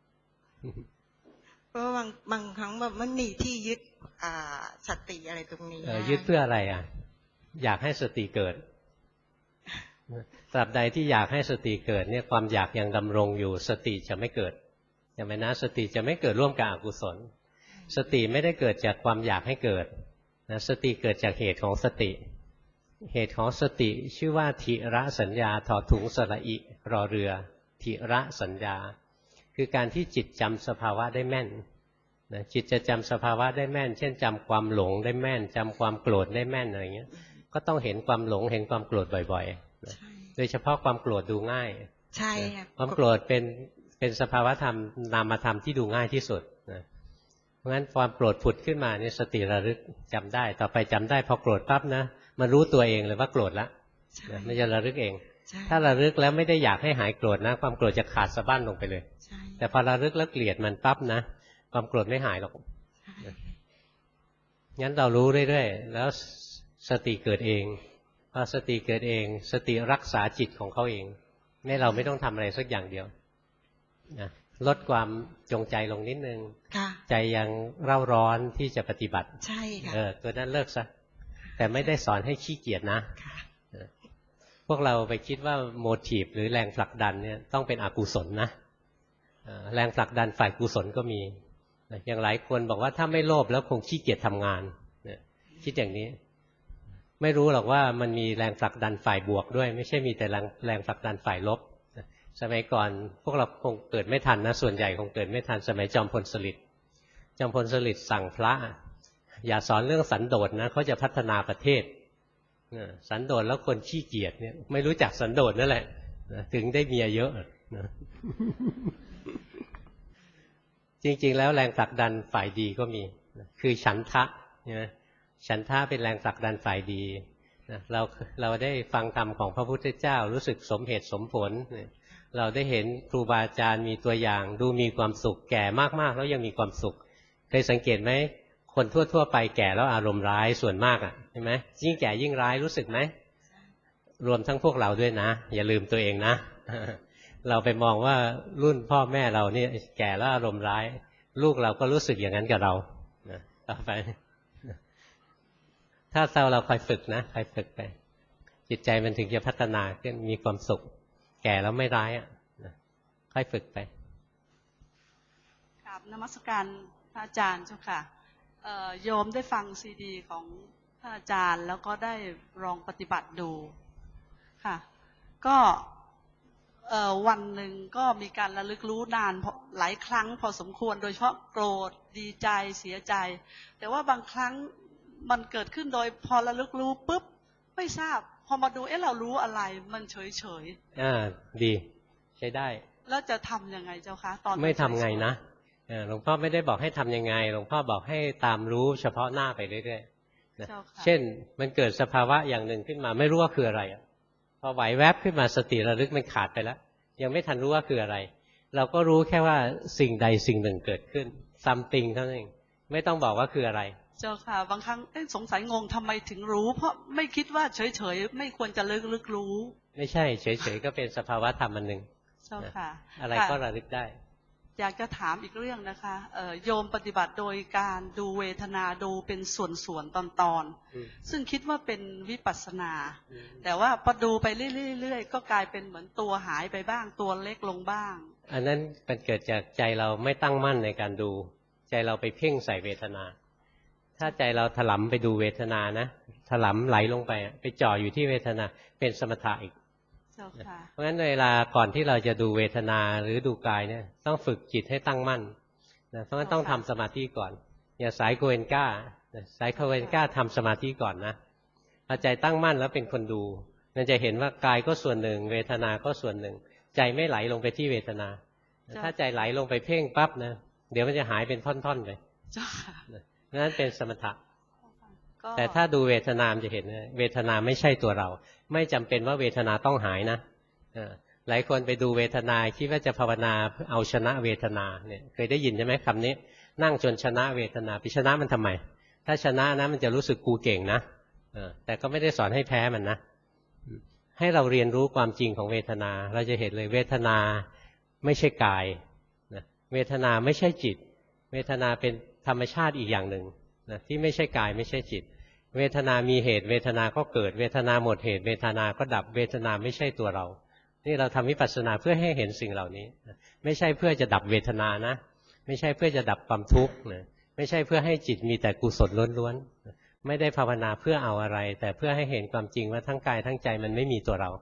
เพราะบางครั้งมันมีที่ยึดสติอะไรตรงนี้ยึดเพื่ออะไรอยากให้สติเกิดตราบใดที่อยากให้สติเกิดเนี่ยความอยากยังดำรงอยู่สติจะไม่เกิดใช่ไหมนะสติจะไม่เกิดร่วมกับอกุศลสติไม่ได้เกิดจากความอยากให้เกิดนะสติเกิดจากเหตุของสติเหตุของสติชื่อว่าทิระสัญญาถอถุงสระอิรอเรือทิระสัญญาคือการที่จิตจำสภาวะได้แม่นนะจิตจะจำสภาวะได้แม่นเช่นจำความหลงได้แม่นจำความโกรธได้แม่นอะไรเงี้ยก็ต้องเห็นความหลงเห็นความโกรธบ่อยๆนะโดยเฉพาะความโกรธดูง่ายใช่ความโกรธเป็นสภาวะธรรมนามธรรมที่ดูง่ายที่สุดนะเพราะงั้นความโกรธผุดขึ้นมาเนี่ยสติระลึกจำได้ต่อไปจำได้พอโกรธปั๊บนะมันรู้ตัวเองเลยว่าโกรธละมันจะระลึกเองถ้าระลึกแล้วไม่ได้อยากให้หายโกรธนะความโกรธจะขาดสะบั้นลงไปเลยแต่พอระลึกแล้วเกลียดมันปั๊บนะความโกรธไม่หายหรอกงั้นเรารู้เรื่อยๆแล้วสติเกิดเองพอสติเกิดเองสติรักษาจิตของเขาเองไม่เราไม่ต้องทำอะไรสักอย่างเดียวนะลดความจงใจลงนิดนึงใจยังเร่าร้อนที่จะปฏิบัติใช่ค่ะตัวนั้นเลิกซะแต่ไม่ได้สอนให้ขี้เกียจนะพวกเราไปคิดว่าโมทีฟหรือแรงผลักดันเนี่ยต้องเป็นอกุศลนะแรงผลักดันฝ่ายกุศลก็มีอย่างหลายคนบอกว่าถ้าไม่โลภแล้วคงขี้เกียจทำงานคิดอย่างนี้ไม่รู้หรอกว่ามันมีแรงผลักดันฝ่ายบวกด้วยไม่ใช่มีแต่แรงผลักดันฝ่ายลบสมัยก่อนพวกเราคงเกิดไม่ทันนะส่วนใหญ่คงเกิดไม่ทันสมัยจอมพลสฤษดิ์จอมพลสฤษดิ์สั่งพระอย่าสอนเรื่องสันโดษนะเขาจะพัฒนาประเทศสันโดษแล้วคนขี้เกียจเนี่ยไม่รู้จักสันโดษนั่นแหละถึงได้เมียเยอะนะจริงๆแล้วแรงผลักดันฝ่ายดีก็มีคือฉันทะฉันทะเป็นแรงผลักดันฝ่ายดีเราได้ฟังธรรมของพระพุทธเจ้ารู้สึกสมเหตุสมผลเราได้เห็นครูบาอาจารย์มีตัวอย่างดูมีความสุขแก่มากๆแล้วยังมีความสุขเคยสังเกตไหมคนทั่วๆไปแก่แล้วอารมณ์ร้ายส่วนมากใช่ไหมยิ่งแก่ยิ่งร้ายรู้สึกไหมรวมทั้งพวกเราด้วยนะอย่าลืมตัวเองนะเราไปมองว่ารุ่นพ่อแม่เราเนี่ยแก่แล้วอารมณ์ร้ายลูกเราก็รู้สึกอย่างนั้นกับเราต่อไปถ้าเราคอยฝึกนะคอยฝึกไปจิตใจมันถึงจะพัฒนาขึ้นมีความสุขแก่แล้วไม่ร้ายค่อยฝึกไปครับนมัสการพระอาจารย์เจ้าค่ะโยมได้ฟังซีดีของพระอาจารย์แล้วก็ได้ลองปฏิบัติดูค่ะก็วันหนึ่งก็มีการระลึกรู้นานหลายครั้งพอสมควรโดยเฉพาะโกรธดีใจเสียใจแต่ว่าบางครั้งมันเกิดขึ้นโดยพอระลึกรู้ปุ๊บไม่ทราบพอมาดูเรารู้อะไรมันเฉยเฉยดีใช้ได้แล้วจะทำยังไงเจ้าคะตอนไม่ทำไงนะหลวงพ่อไม่ได้บอกให้ทำยังไงหลวงพ่อบอกให้ตามรู้เฉพาะหน้าไปเรื่อยๆนะเช่นมันเกิดสภาวะอย่างหนึ่งขึ้นมาไม่รู้ว่าคืออะไรพอไหวแวบขึ้นมาสติระลึกมันขาดไปแล้วยังไม่ทันรู้ว่าคืออะไรเราก็รู้แค่ว่าสิ่งใดสิ่งหนึ่งเกิดขึ้น something เท่านั้นเองไม่ต้องบอกว่าคืออะไรเจ้าค่ะบางครั้งสงสัยงงทำไมถึงรู้เพราะไม่คิดว่าเฉยๆไม่ควรจะลึกรู้ไม่ใช่เฉยๆก็เป็นสภาวะธรรมอันหนึ่งเจ้าค่ะอะไรก็ระลึกได้อยากจะถามอีกเรื่องนะคะโยมปฏิบัติโดยการดูเวทนาดูเป็นส่วนๆตอนๆซึ่งคิดว่าเป็นวิปัสสนาแต่ว่าพอดูไปเรื่อยๆก็กลายเป็นเหมือนตัวหายไปบ้างตัวเล็กลงบ้างอันนั้นมันเกิดจากใจเราไม่ตั้งมั่นในการดูใจเราไปเพ่งใส่เวทนาถ้าใจเราถลำไปดูเวทนานะถลำไหลลงไปจ่ออยู่ที่เวทนาเป็นสมถะอีกเพราะฉะนั้นเวลาก่อนที่เราจะดูเวทนาหรือดูกายเนี่ยต้องฝึกจิตให้ตั้งมั่นนะเพราะฉะนั้นต้องทำสมาธิก่อนอย่าสายโคเอนก้าสายโคเอนก้าทำสมาธิก่อนนะพอใจตั้งมั่นแล้วเป็นคนดูมันจะเห็นว่ากายก็ส่วนหนึ่งเวทนาก็ส่วนหนึ่งใจไม่ไหลลงไปที่เวทนาถ้าใจไหลลงไปเพ่งปั๊บนะเดี๋ยวมันจะหายเป็นท่อนๆไปนั้นเป็นสมถะแต่ถ้าดูเวทนามจะเห็นเวทนาไม่ใช่ตัวเราไม่จำเป็นว่าเวทนาต้องหายนะหลายคนไปดูเวทนาคิดว่าจะภาวนาเอาชนะเวทนาเนี่ยเคยได้ยินใช่ไหมคำนี้นั่งจนชนะเวทนาไปชนะมันทำไมถ้าชนะนะมันจะรู้สึกกูเก่งนะแต่ก็ไม่ได้สอนให้แพ้มันนะให้เราเรียนรู้ความจริงของเวทนาเราจะเห็นเลยเวทนาไม่ใช่กายเวทนาไม่ใช่จิตเวทนาเป็นธรรมชาติอีกอย่างหนึ่งที่ไม่ใช่กายไม่ใช่จิตเวทนามีเหตุเวทนาก็เกิดเวทนาหมดเหตุเวทนาก็ดับเวทนาไม่ใช่ตัวเรานี่เราทำวิปัสสนาเพื่อให้เห็นสิ่งเหล่านี้ไม่ใช่เพื่อจะดับเวทนานะไม่ใช่เพื่อจะดับความทุกข์ไม่ใช่เพื่อให้จิตมีแต่กุศลล้วนๆไม่ได้ภาวนาเพื่อเอาอะไรแต่เพื่อให้เห็นความจริงว่าทั้งกายทั้งใจมันไม่มีตัวเรา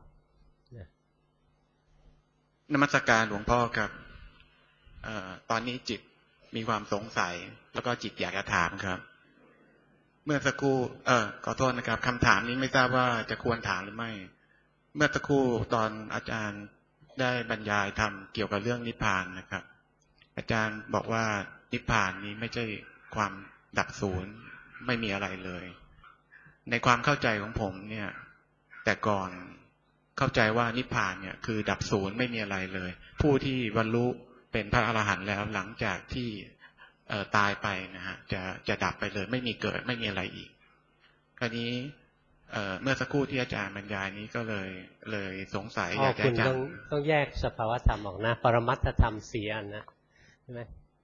นมัสการหลวงพ่อครับตอนนี้จิตมีความสงสัยแล้วก็จิตอยากจะถามครับเมื่อสักครู่ขอโทษนะครับคำถามนี้ไม่ทราบว่าจะควรถามหรือไม่เมื่อสักครู่ตอนอาจารย์ได้บรรยายทำเกี่ยวกับเรื่องนิพพานนะครับอาจารย์บอกว่านิพพานนี้ไม่ใช่ความดับศูนย์ไม่มีอะไรเลยในความเข้าใจของผมเนี่ยแต่ก่อนเข้าใจว่านิพพานเนี่ยคือดับศูนย์ไม่มีอะไรเลยผู้ที่บรรลุเป็นพระอรหันต์แล้วหลังจากที่ตายไปนะฮะจะดับไปเลยไม่มีเกิดไม่มีอะไรอีกคราวนี้เมื่อสักครู่ที่อาจารย์บรรยายนี้ก็เลยสงสัยอยากจะคุณต้องแยกสภาวธรรมออกนะปรมัตถธรรมสี่อันนะใช่ไหม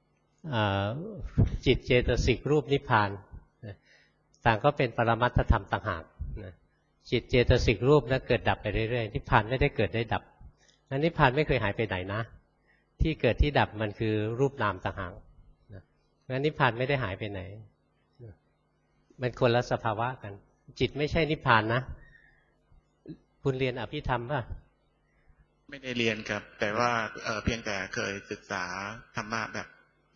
จิตเจตสิกรูปนิพพานต่างก็เป็นปรมัตถธรรมต่างหากจิตเจตสิกรูปนะเกิดดับไปเรื่อยๆนิพพานไม่ได้เกิดได้ดับนั้นนิพพานไม่เคยหายไปไหนนะที่เกิดที่ดับมันคือรูปนามต่างหากงั้นนิพพานไม่ได้หายไปไหนมันคนละสภาวะกันจิตไม่ใช่นิพพานนะคุณเรียนอภิธรรมป่ะไม่ได้เรียนครับแต่ว่าเพียงแต่เคยศึกษาธรรมะแบบ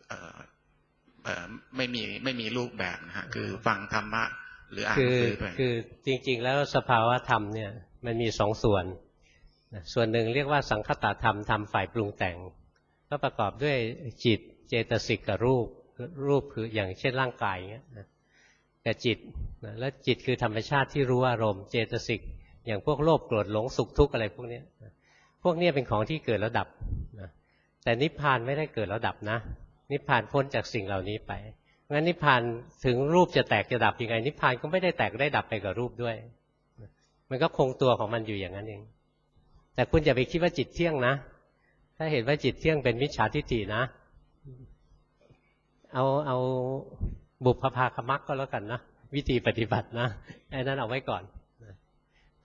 ไม่มีรูปแบบนะฮะคือฟังธรรมะหรืออ่านหนังสือไปคือจริงๆแล้วสภาวะธรรมเนี่ยมันมีสองส่วนส่วนหนึ่งเรียกว่าสังคตธรรมธรรมฝ่ายปรุงแต่งก็ประกอบด้วยจิตเจตสิกกับรูปคืออย่างเช่นร่างกายอย่างเงี้ยกับจิตแล้วจิตคือธรรมชาติที่รู้อารมณ์เจตสิกอย่างพวกโลภโกรธหลงสุขทุกข์อะไรพวกนี้เป็นของที่เกิดแล้วดับแต่นิพพานไม่ได้เกิดแล้วดับนะนิพพานพ้นจากสิ่งเหล่านี้ไปงั้นนิพพานถึงรูปจะแตกจะดับยังไงนิพพานก็ไม่ได้แตกได้ดับไปกับรูปด้วยมันก็คงตัวของมันอยู่อย่างนั้นเองแต่คุณอย่าไปคิดว่าจิตเที่ยงนะถ้าเห็นว่าจิตเที่ยงเป็นมิจฉาทิฏฐินะเอาบุพภาคมรรคก็แล้วกันนะวิธีปฏิบัตินะไอ้นั้นเอาไว้ก่อน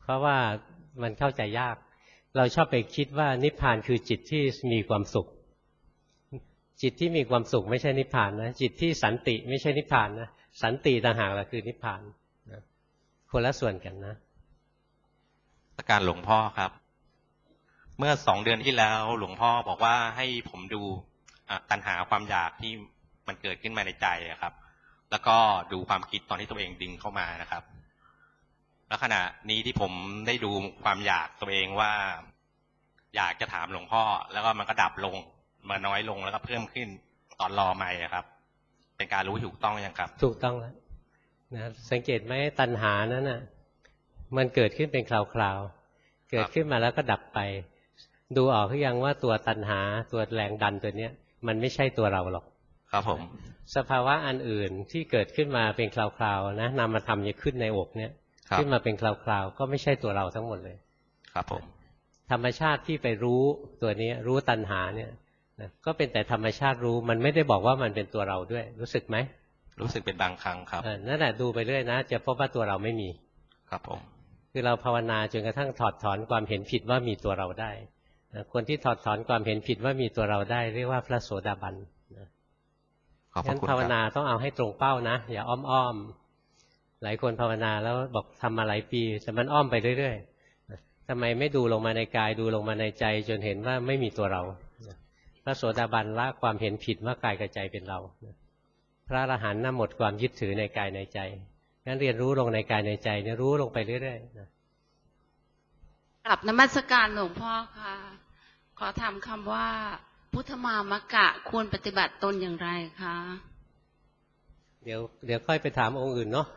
เพราะว่ามันเข้าใจยาก เราชอบไปคิดว่านิพพานคือจิตที่มีความสุขจิตที่มีความสุขไม่ใช่นิพพานนะจิตที่สันติไม่ใช่นิพพานนะสันติต่างหากแหละคือนิพพานนะคนละส่วนกันนะการหลวงพ่อครับเมื่อ2 เดือนที่แล้วหลวงพ่อบอกว่าให้ผมดูตัณหาความอยากที่มันเกิดขึ้นมาในใจครับแล้วก็ดูความคิดตอนที่ตัวเองดึงเข้ามานะครับแล้วขณะนี้ที่ผมได้ดูความอยากตัวเองว่าอยากจะถามหลวงพ่อแล้วก็มันก็ดับลงมาน้อยลงแล้วก็เพิ่มขึ้นตอนรอไม่ครับเป็นการรู้ถูกต้องยังครับถูกต้องแล้วนะสังเกตไหมตัณหานั้นน่ะมันเกิดขึ้นเป็นคราวๆเกิดขึ้นมาแล้วก็ดับไปดูออกหรือยังว่าตัวตัณหาตัวแรงดันตัวเนี้ยมันไม่ใช่ตัวเราหรอกครับผมสภาวะอันอื่นที่เกิดขึ้นมาเป็นคราวๆนะนามธรรมจะขึ้นในอกเนี้ยขึ้นมาเป็นคราวๆก็ไม่ใช่ตัวเราทั้งหมดเลยครับผมธรรมชาติที่ไปรู้ตัวนี้รู้ตัณหาเนี่ยก็เป็นแต่ธรรมชาติรู้มันไม่ได้บอกว่ามันเป็นตัวเราด้วยรู้สึกไหมรู้สึกเป็นบางครั้งครับนั่นแหละดูไปเรื่อยนะจะพบว่าตัวเราไม่มีครับผมคือเราภาวนาจนกระทั่งถอดถอนความเห็นผิดว่ามีตัวเราได้คนที่ถอดถอนความเห็นผิดว่ามีตัวเราได้เรียกว่าพระโสดาบันงั้นภาวนาต้องเอาให้ตรงเป้านะอย่าอ้อมๆหลายคนภาวนาแล้วบอกทำมาหลายปีแต่มันอ้อมไปเรื่อยๆทำไมไม่ดูลงมาในกายดูลงมาในใจจนเห็นว่าไม่มีตัวเราพระโสดาบันละความเห็นผิดว่ากายกับใจเป็นเราพระอรหันต์น่ะหมดความยึดถือในกายในใจงั้นเรียนรู้ลงในกายในใจเนี่ยรู้ลงไปเรื่อยๆนะกลับนมัสการหลวงพ่อค่ะขอถามคำว่าพุทธมามกะควรปฏิบัติตนอย่างไรคะเดี๋ยวค่อยไปถามองค์อื่นเนาะ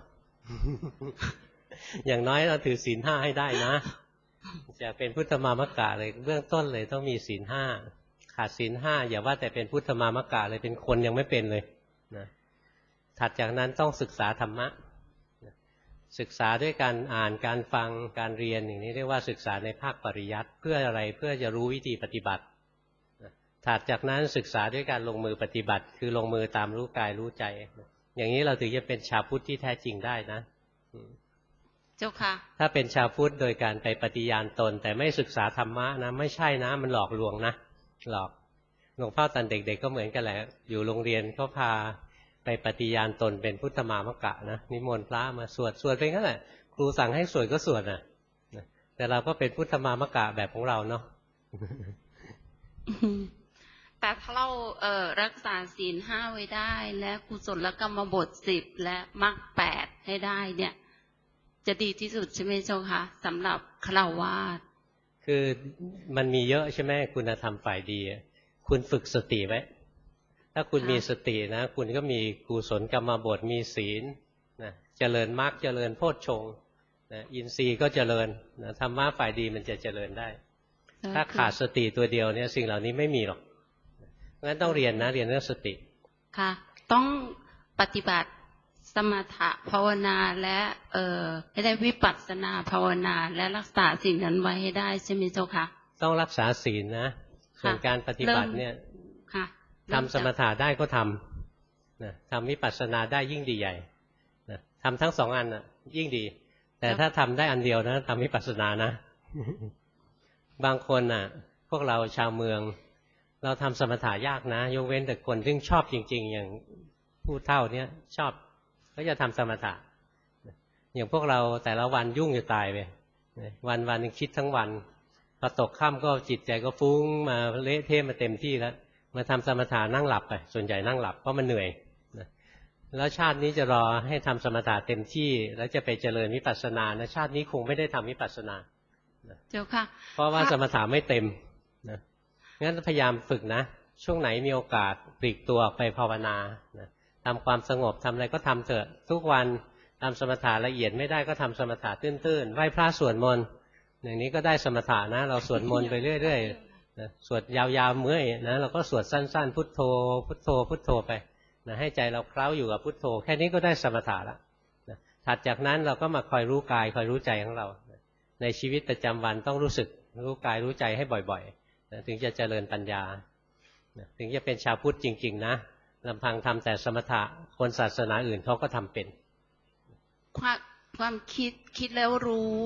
อย่างน้อยเราถือศีล 5ให้ได้นะจะเป็นพุทธมามกะเลยเบื้องต้นเลยต้องมีศีล 5ขาดศีล 5อย่าว่าแต่เป็นพุทธมามกะเลยเป็นคนยังไม่เป็นเลยนะถัดจากนั้นต้องศึกษาธรรมะศึกษาด้วยการอ่านการฟังการเรียนอย่างนี้เรียกว่าศึกษาในภาคปริยัติเพื่ออะไรเพื่อจะรู้วิธีปฏิบัติถัดจากนั้นศึกษาด้วยการลงมือปฏิบัติคือลงมือตามรู้กายรู้ใจอย่างนี้เราถึงจะเป็นชาวพุทธที่แท้จริงได้นะเจ้าค่ะถ้าเป็นชาวพุทธโดยการไปปฏิญาณตนแต่ไม่ศึกษาธรรมะนะไม่ใช่นะมันหลอกลวงนะหลอกหลวงพ่อตอนเด็กๆก็เหมือนกันแหละอยู่โรงเรียนเขาพาไปปฏิญาณตนเป็นพุทธมามกะนะนิมนต์พระมาสวดไปงั้นแหละครูสั่งให้สวดก็สวดนะแต่เราก็เป็นพุทธมามกะแบบของเราเนาะแต่ถ้าเรารักษาศีล 5ไว้ได้และกุศลกรรมบท 10และมรรค 8ให้ได้เนี่ยจะดีที่สุดใช่ไหมเจ้าคะสำหรับฆราวาสคือมันมีเยอะใช่ไหมคุณธรรมฝ่ายดีคุณฝึกสติไว้ถ้าคุณมีสตินะคุณก็มีกุศลกรรมบทมีศีลนะเจริญมรรคเจริญโพชฌงค์นะอินทรีย์ก็เจริญนะธรรมะฝ่ายดีมันจะเจริญได้ถ้าขาดสติตัวเดียวเนี่ยสิ่งเหล่านี้ไม่มีหรอกเพราะฉะนั้นต้องเรียนนะเรียนเรื่องสติค่ะต้องปฏิบัติสมถะภาวนาและให้ได้วิปัสสนาภาวนาและรักษาสิ่งนั้นไว้ให้ได้ใช่ไหมเจ้าคะต้องรักษาศีลนะส่วนการปฏิบัติเนี่ยทำสมถะได้ก็ทำนะทำวิปัสสนาได้ยิ่งดีใหญ่นะทำทั้ง2 อันน่ะยิ่งดีแต่ถ้าทำได้อันเดียวนะทำวิปัสสนานะ บางคนน่ะพวกเราชาวเมืองเราทำสมถะยากนะยกเว้นแต่คนที่ชอบจริงๆอย่างผู้เฒ่าเนี้ยชอบก็จะทำสมถะอย่างพวกเราแต่ละวันยุ่งจะตายไปวันนึงคิดทั้งวันพอตกค่ำก็จิตใจก็ฟุ้งมาเละเทะมาเต็มที่แล้วมาทำสมถะนั่งหลับไปส่วนใหญ่นั่งหลับเพราะมันเหนื่อยแล้วชาตินี้จะรอให้ทำสมถะเต็มที่แล้วจะไปเจริญวิปัสสนานะชาตินี้คงไม่ได้ทำวิปัสสนาเจ้าค่ะเพราะว่าสมถะไม่เต็มนะงั้นพยายามฝึกนะช่วงไหนมีโอกาสปลีกตัวไปภาวนาทำความสงบทำอะไรก็ทำเถอะทุกวันทำสมถะละเอียดไม่ได้ก็ทำสมถะตื้นๆไหว้พระสวดมนต์อย่างนี้ก็ได้สมถะนะเราสวดมนต์ไปเรื่อยๆสวดยาวๆเมื่อยนะเราก็สวดสั้นๆพุทโธพุทโธพุทโธไปนะให้ใจเราเคล้าอยู่กับพุทโธแค่นี้ก็ได้สมถะแล้วถัดจากนั้นเราก็มาคอยรู้กายคอยรู้ใจของเราในชีวิตประจำวันต้องรู้สึกรู้กายรู้ใจให้บ่อยๆถึงจะเจริญปัญญาถึงจะเป็นชาวพุทธจริงๆนะลำพังทำแต่สมถะคนศาสนาอื่นเขาก็ทำเป็นความคิดแล้วรู้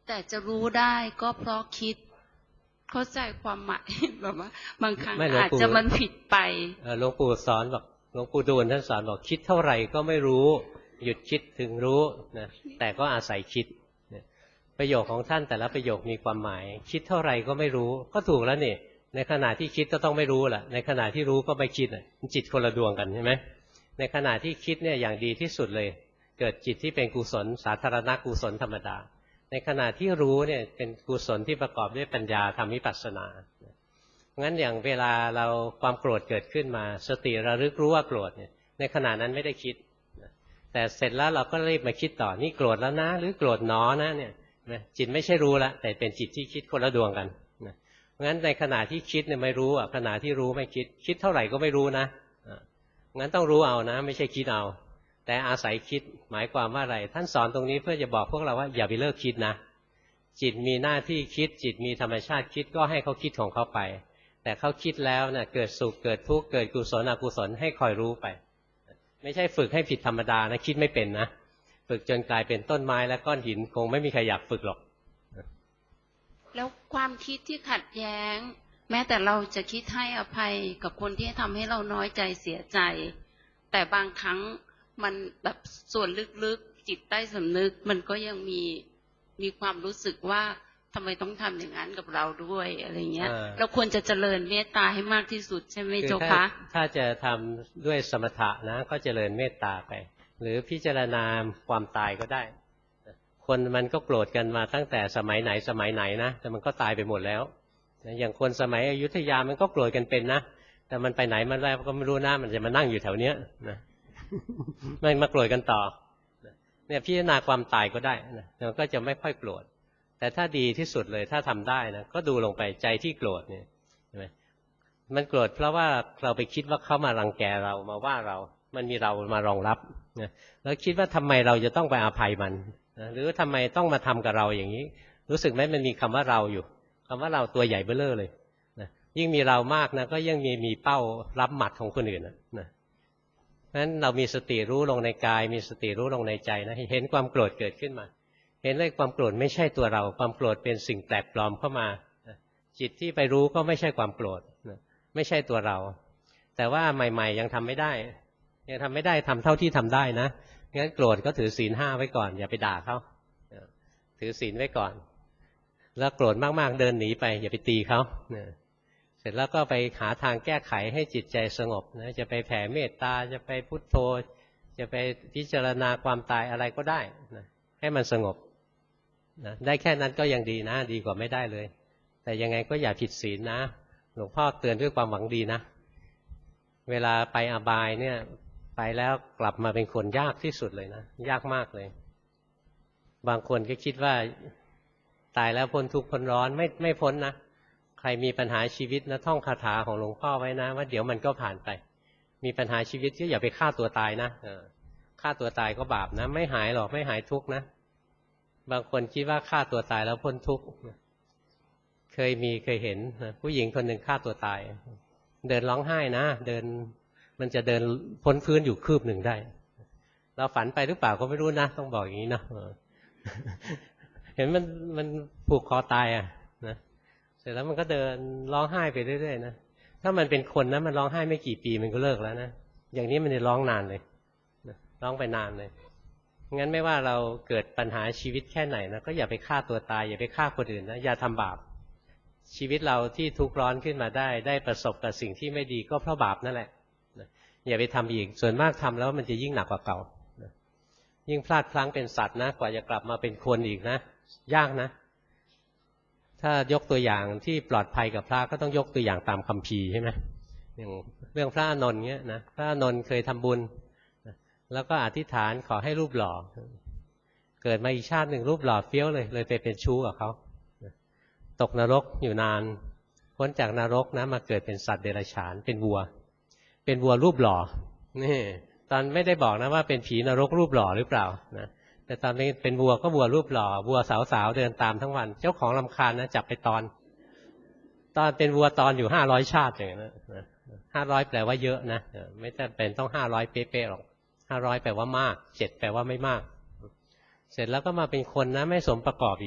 แต่จะรู้ได้ก็เพราะคิดเข้าใจความหมายแบบว่าบางครั้งอาจจะมันผิดไปหลวงปู่สอนบอกหลวงปู่ดูลท่านสอนบอกคิดเท่าไหร่ก็ไม่รู้หยุดคิดถึงรู้นะแต่ก็อาศัยคิดประโยคของท่านแต่ละประโยคมีความหมายคิดเท่าไหร่ก็ไม่รู้ก็ถูกแล้วนี่ในขณะที่คิดก็ต้องไม่รู้แหละในขณะที่รู้ก็ไม่คิดจิตคนละดวงกันใช่ไหมในขณะที่คิดเนี่ยอย่างดีที่สุดเลยเกิดจิตที่เป็นกุศลสาธารณกุศลธรรมดาในขณะที่รู้เนี่ยเป็นกุศลที่ประกอบด้วยปัญญาทำวิปัสสนางั้นอย่างเวลาเราความโกรธเกิดขึ้นมาสติระลึกรู้ว่าโกรธเนี่ยในขณะนั้นไม่ได้คิดแต่เสร็จแล้วเราก็รีบมาคิดต่อนี่โกรธแล้วนะหรือโกรธหนอนะเนี่ยจิตไม่ใช่รู้ละแต่เป็นจิตที่คิดคนละดวงกันงั้นในขณะที่คิดเนี่ยไม่รู้ขณะที่รู้ไม่คิดคิดเท่าไหร่ก็ไม่รู้นะงั้นต้องรู้เอานะไม่ใช่คิดเอาแต่อาศัยคิดหมายความว่าอะไรท่านสอนตรงนี้เพื่อจะบอกพวกเราว่าอย่าไปเลิกคิดนะจิตมีหน้าที่คิดจิตมีธรรมชาติคิดก็ให้เขาคิดของเขาไปแต่เขาคิดแล้วเนี่ยเกิดสุขเกิดทุกข์เกิดกุศลอกุศลให้คอยรู้ไปไม่ใช่ฝึกให้ผิดธรรมดานะคิดไม่เป็นนะฝึกจนกลายเป็นต้นไม้และก้อนหินคงไม่มีใครอยากฝึกหรอกแล้วความคิดที่ขัดแย้งแม้แต่เราจะคิดให้อภัยกับคนที่ทำให้เราน้อยใจเสียใจแต่บางครั้งมันแบบส่วนลึกๆจิตใต้สำนึกมันก็ยังมีความรู้สึกว่าทำไมต้องทำอย่างนั้นกับเราด้วยอะไรเงี้ยเราควรจะเจริญเมตตาให้มากที่สุดใช่ไหมเจ้าคะถ้าจะทำด้วยสมถะนะก็เจริญเมตตาไปหรือพิจารณาความตายก็ได้คนมันก็โกรธกันมาตั้งแต่สมัยไหนนะแต่มันก็ตายไปหมดแล้วอย่างคนสมัยอยุธยามันก็โกรธกันเป็นนะแต่มันไปไหนมันแล้วก็ไม่รู้นะมันจะมานั่งอยู่แถวเนี้ยนะมันมาโกรธกันต่อเนี่ยพิจารณาความตายก็ได้นะมันก็จะไม่ค่อยโกรธแต่ถ้าดีที่สุดเลยถ้าทำได้นะก็ดูลงไปใจที่โกรธเนี่ยใช่ไหมมันโกรธเพราะว่าเราไปคิดว่าเขามารังแกเรามาว่าเรามันมีเรามารองรับนะแล้วคิดว่าทำไมเราจะต้องไปอภัยมันนะหรือทำไมต้องมาทำกับเราอย่างนี้รู้สึกไหมมันมีคำว่าเราอยู่คำว่าเราตัวใหญ่เบ้อเร่อเลยนะยิ่งมีเรามากนะก็ยิ่งมีเป้ารับหมัดของคนอื่นนะงั้นเรามีสติรู้ลงในกายมีสติรู้ลงในใจนะเห็นความโกรธเกิดขึ้นมาเห็นเลยความโกรธไม่ใช่ตัวเราความโกรธเป็นสิ่งแปลกปลอมเข้ามาจิตที่ไปรู้ก็ไม่ใช่ความโกรธไม่ใช่ตัวเราแต่ว่าใหม่ๆยังทำไม่ได้ยังทำไม่ได้ทำเท่าที่ทำได้นะงั้นโกรธก็ถือศีล5ไว้ก่อนอย่าไปด่าเขาถือศีลไว้ก่อนแล้วโกรธมากๆเดินหนีไปอย่าไปตีเขาเสร็จแล้วก็ไปหาทางแก้ไขให้จิตใจสงบนะจะไปแผ่เมตตาจะไปพุทโธจะไปพิจารณาความตายอะไรก็ได้นะให้มันสงบนะได้แค่นั้นก็ยังดีนะดีกว่าไม่ได้เลยแต่ยังไงก็อย่าผิดศีลนะหลวงพ่อเตือนด้วยความหวังดีนะเวลาไปอบายเนี่ยไปแล้วกลับมาเป็นคนยากที่สุดเลยนะยากมากเลยบางคนก็คิดว่าตายแล้วพ้นทุกข์พ้นร้อนไม่พ้นนะใครมีปัญหาชีวิตนะท่องคาถาของหลวงพ่อไว้นะว่าเดี๋ยวมันก็ผ่านไปมีปัญหาชีวิตก็อย่าไปฆ่าตัวตายนะฆ่าตัวตายก็บาปนะไม่หายหรอกไม่หายทุกข์นะบางคนคิดว่าฆ่าตัวตายแล้วพ้นทุกข์เคยเห็นผู้หญิงคนหนึ่งฆ่าตัวตายเดินร้องไห้นะเดินมันจะเดินพ้นพื้นอยู่คืบหนึ่งได้เราฝันไปหรือเปล่าก็ไม่รู้นะต้องบอกอย่างนี้นะเห็นมันผูกคอตายนะเสร็จแล้วมันก็เดินร้องไห้ไปเรื่อยๆนะถ้ามันเป็นคนนะมันร้องไห้ไม่กี่ปีมันก็เลิกแล้วนะอย่างนี้มันจะร้องนานเลยร้องไปนานเลยงั้นไม่ว่าเราเกิดปัญหาชีวิตแค่ไหนนะก็อย่าไปฆ่าตัวตายอย่าไปฆ่าคนอื่นนะอย่าทำบาปชีวิตเราที่ทุกข์ร้อนขึ้นมาได้ประสบกับสิ่งที่ไม่ดีก็เพราะบาปนั่นแหละอย่าไปทำอีกส่วนมากทำแล้วมันจะยิ่งหนักกว่าเก่ายิ่งพลาดพลั้งเป็นสัตว์นะกว่าจะกลับมาเป็นคนอีกนะยากนะถ้ายกตัวอย่างที่ปลอดภัยกับพระก็ต้องยกตัวอย่างตามคัมภีร์ใช่ไหมอย่างเรื่องพระอานนท์เงี้ยนะพระอานนท์เคยทำบุญแล้วก็อธิษฐานขอให้รูปหล่อเกิดมาอีกชาติหนึ่งรูปหล่อเฟี้ยวเลยไปเป็นชู้กับเขาตกนรกอยู่นานพ้นจากนรกนะมาเกิดเป็นสัตว์เดรัจฉานเป็นวัวรูปหล่อนี่ตอนไม่ได้บอกนะว่าเป็นผีนรกรูปหล่อหรือเปล่านะแต่ตอนเป็นวัวก็วัวรูปหล่อวัวสาวๆเดินตามทั้งวันเจ้าของรำคาญนะจับไปตอนเป็นวัวตอนอยู่500ชาติอย่างนั้น500แปลว่าเยอะนะไม่จำเป็นต้อง500เป๊ะๆหรอก500แปลว่ามาก7แปลว่าไม่มากเสร็จแล้วก็มาเป็นคนนะไม่สมประกอบอีก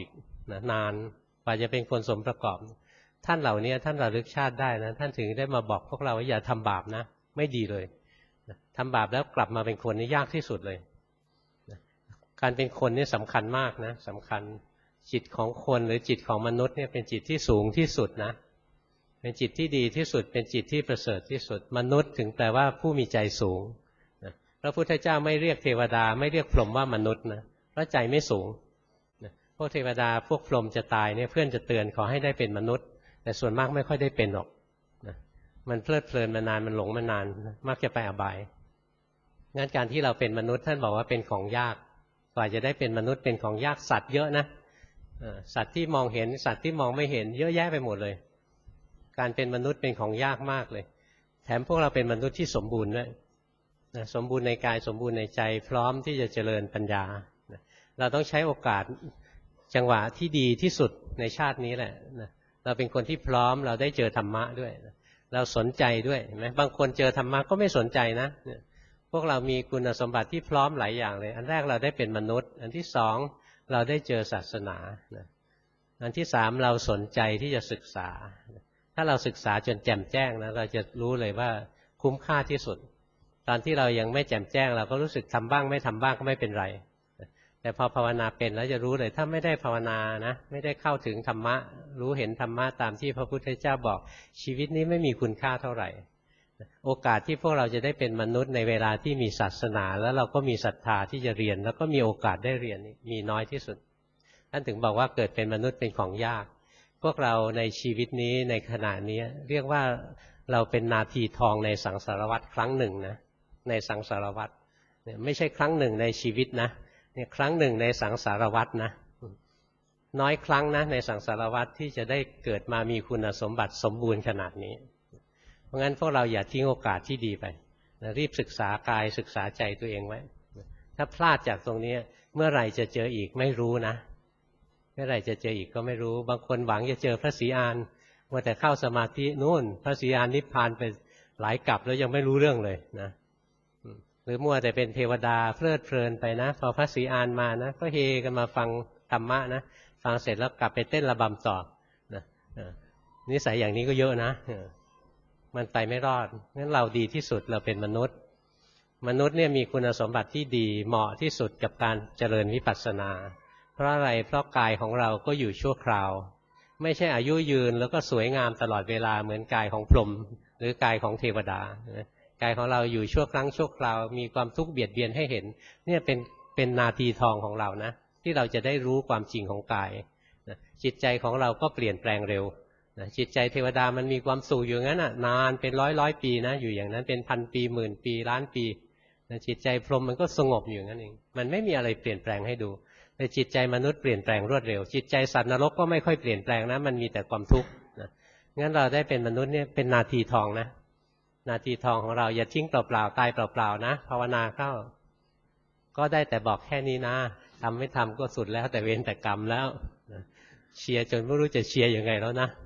นะนานกว่าจะเป็นคนสมประกอบท่านเหล่านี้ท่านระลึกชาติได้นะท่านถึงได้มาบอกพวกเราว่าอย่าทำบาปนะไม่ดีเลยทำบาปแล้วกลับมาเป็นคนนี่ยากที่สุดเลยการเป็นคนนี่สำคัญมากนะสำคัญจิตของคนหรือจิตของมนุษย์เนี่ยเป็นจิตที่สูงที่สุดนะเป็นจิตที่ดีที่สุดเป็นจิตที่ประเสริฐที่สุดมนุษย์ถึงแปลว่าผู้มีใจสูงนะพระพุทธเจ้าไม่เรียกเทวดาไม่เรียกพรหมว่ามนุษย์นะเพราะใจไม่สูงนะพวกเทวดาพวกพรหมจะตายเนี่ยเพื่อนจะเตือนขอให้ได้เป็นมนุษย์แต่ส่วนมากไม่ค่อยได้เป็นหรอกนะมันเพลิดเพลินมานานมันหลงมานานมักจะไปอบายงั้นการที่เราเป็นมนุษย์ท่านบอกว่าเป็นของยากกว่าจะได้เป็นมนุษย์เป็นของยากสัตว์เยอะนะสัตว์ที่มองเห็นสัตว์ที่มองไม่เห็นเยอะแยะไปหมดเลยการเป็นมนุษย์เป็นของยากมากเลยแถมพวกเราเป็นมนุษย์ที่สมบูรณ์ด้วยสมบูรณ์ในกายสมบูรณ์ในใจพร้อมที่จะเจริญปัญญาเราต้องใช้โอกาสจังหวะที่ดีที่สุดในชาตินี้แหละเราเป็นคนที่พร้อมเราได้เจอธรรมะด้วยเราสนใจด้วยเห็นไหมบางคนเจอธรรมะก็ไม่สนใจนะพวกเรามีคุณสมบัติที่พร้อมหลายอย่างเลยอันแรกเราได้เป็นมนุษย์อันที่สองเราได้เจอศาสนาอันที่สามเราสนใจที่จะศึกษาถ้าเราศึกษาจนแจ่มแจ้งนะเราจะรู้เลยว่าคุ้มค่าที่สุดตอนที่เรายังไม่แจ่มแจ้งเราก็รู้สึกทำบ้างไม่ทำบ้างก็ไม่เป็นไรแต่พอภาวนาเป็นแล้วจะรู้เลยถ้าไม่ได้ภาวนานะไม่ได้เข้าถึงธรรมะรู้เห็นธรรมะตามที่พระพุทธเจ้าบอกชีวิตนี้ไม่มีคุณค่าเท่าไหร่โอกาสที่พวกเราจะได้เป็นมนุษย์ในเวลาที่มีศาสนาแล้วเราก็มีศรัทธาที่จะเรียนแล้วก็มีโอกาสได้เรียนมีน้อยที่สุดท่านถึงบอกว่าเกิดเป็นมนุษย์เป็นของยากพวกเราในชีวิตนี้ในขณะนี้เรียกว่าเราเป็นนาทีทองในสังสารวัฏครั้งหนึ่งนะในสังสารวัฏไม่ใช่ครั้งหนึ่งในชีวิตนะเนี่ยครั้งหนึ่งในสังสารวัฏนะน้อยครั้งนะในสังสารวัฏที่จะได้เกิดมามีคุณสมบัติสมบูรณ์ขนาดนี้เพราะงั้นพวกเราอย่าทิ้งโอกาสที่ดีไปรีบศึกษากายศึกษาใจตัวเองไว้ถ้าพลาดจากตรงนี้เมื่อไหร่จะเจออีกไม่รู้นะเมื่อไหร่จะเจออีกก็ไม่รู้บางคนหวังจะเจอพระศรีอานว่าแต่เข้าสมาธินู่นพระศรีอานนิพพานไปหลายกลับแล้วยังไม่รู้เรื่องเลยนะหรือมัวแต่เป็นเทวดาเพลิดเพลินไปนะพอพระศรีอานมานะก็เฮกันมาฟังธรรมะนะฟังเสร็จแล้วกลับไปเต้นระบำต่อนะนิสัยอย่างนี้ก็เยอะนะมันไปไม่รอดงั้นเราดีที่สุดเราเป็นมนุษย์เนี่ยมีคุณสมบัติที่ดีเหมาะที่สุดกับการเจริญวิปัสสนาเพราะอะไรเพราะกายของเราก็อยู่ชั่วคราวไม่ใช่อายุยืนแล้วก็สวยงามตลอดเวลาเหมือนกายของพรหมหรือกายของเทวดากายของเราอยู่ชั่วครั้งชั่วคราวมีความทุกข์เบียดเบียนให้เห็นเนี่ยเป็นนาทีทองของเรานะที่เราจะได้รู้ความจริงของกายจิตใจของเราก็เปลี่ยนแปลงเร็วจิตใจเทวดามันมีความสุขอยู่งั้นนานเป็นร้อยปีนะอยู่อย่างนั้นเป็นพันปีหมื่นปีล้านปีจิตใจพรหมมันก็สงบอยู่งั้นเองมันไม่มีอะไรเปลี่ยนแปลงให้ดูแต่จิตใจมนุษย์เปลี่ยนแปลงรวดเร็วจิตใจสัตว์นรกก็ไม่ค่อยเปลี่ยนแปลงนะมันมีแต่ความทุกข์งั้นเราได้เป็นมนุษย์เนี่ยเป็นนาทีทองนะนาทีทองของเราอย่าทิ้งเปล่าๆตายเปล่าๆนะภาวนาเข้าก็ได้แต่บอกแค่นี้นะทำไม่ทำก็สุดแล้วแต่เวรแต่กรรมแล้วเชียร์จนไม่รู้จะเชียร์ยังไงแล้วนะ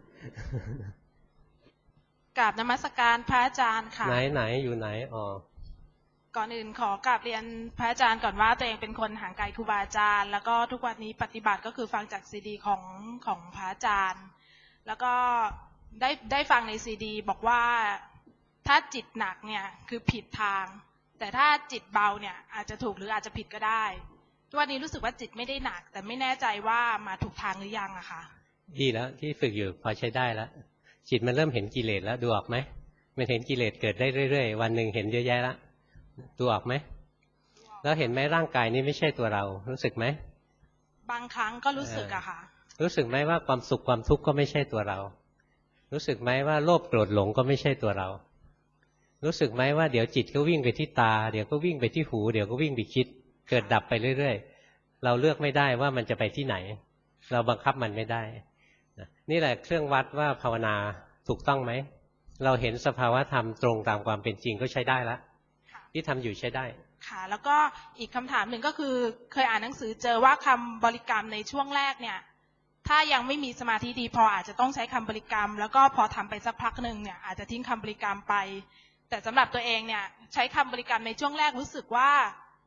กราบนมัสการพระอาจารย์ค่ะไหนอยู่ไหนก่อนอื่นขอกราบเรียนพระอาจารย์ก่อนว่าตัวเองเป็นคนห่างไกลครูบาอาจารย์แล้วก็ทุกวันนี้ปฏิบัติก็คือฟังจากซีดีของพระอาจารย์แล้วก็ได้ฟังในซีดีบอกว่าถ้าจิตหนักเนี่ยคือผิดทางแต่ถ้าจิตเบาเนี่ยอาจจะถูกหรืออาจจะผิดก็ได้ทุกวันนี้รู้สึกว่าจิตไม่ได้หนักแต่ไม่แน่ใจว่ามาถูกทางหรือยังอะค่ะดีแล้วที่ฝึกอยู่พอใช้ได้แล้วจิตมันเริ่มเห็นกิเลสแล้วดูออกไหมมันเห็นกิเลสเกิดได้เรื่อยๆวันหนึ่งเห็นเยอะแยะแล้วดูออกไหมแล้วเห็นไหมร่างกายนี้ไม่ใช่ตัวเรารู้สึกไหมบางครั้งก็รู้สึกอะค่ะรู้สึกไหมว่าความสุขความทุกข์ก็ไม่ใช่ตัวเรารู้สึกไหมว่าโลภโกรธหลงก็ไม่ใช่ตัวเรารู้สึกไหมว่าเดี๋ยวจิตก็วิ่งไปที่ตาเดี๋ยวก็วิ่งไปที่หูเดี๋ยวก็วิ่งไปคิดเกิดดับไปเรื่อยๆเราเลือกไม่ได้ว่ามันจะไปที่ไหนเราบังคับมันไม่ได้นี่แหละเครื่องวัดว่าภาวนาถูกต้องไหมเราเห็นสภาวะธรรมตรงตามความเป็นจริงก็ใช้ได้แล้วที่ทำอยู่ใช้ได้ค่ะแล้วก็อีกคำถามหนึ่งก็คือเคยอ่านหนังสือเจอว่าคำบริกรรมในช่วงแรกเนี่ยถ้ายังไม่มีสมาธิดีพออาจจะต้องใช้คำบริกรรมแล้วก็พอทำไปสักพักหนึ่งเนี่ยอาจจะทิ้งคำบริกรรมไปแต่สำหรับตัวเองเนี่ยใช้คำบริกรรมในช่วงแรกรู้สึกว่า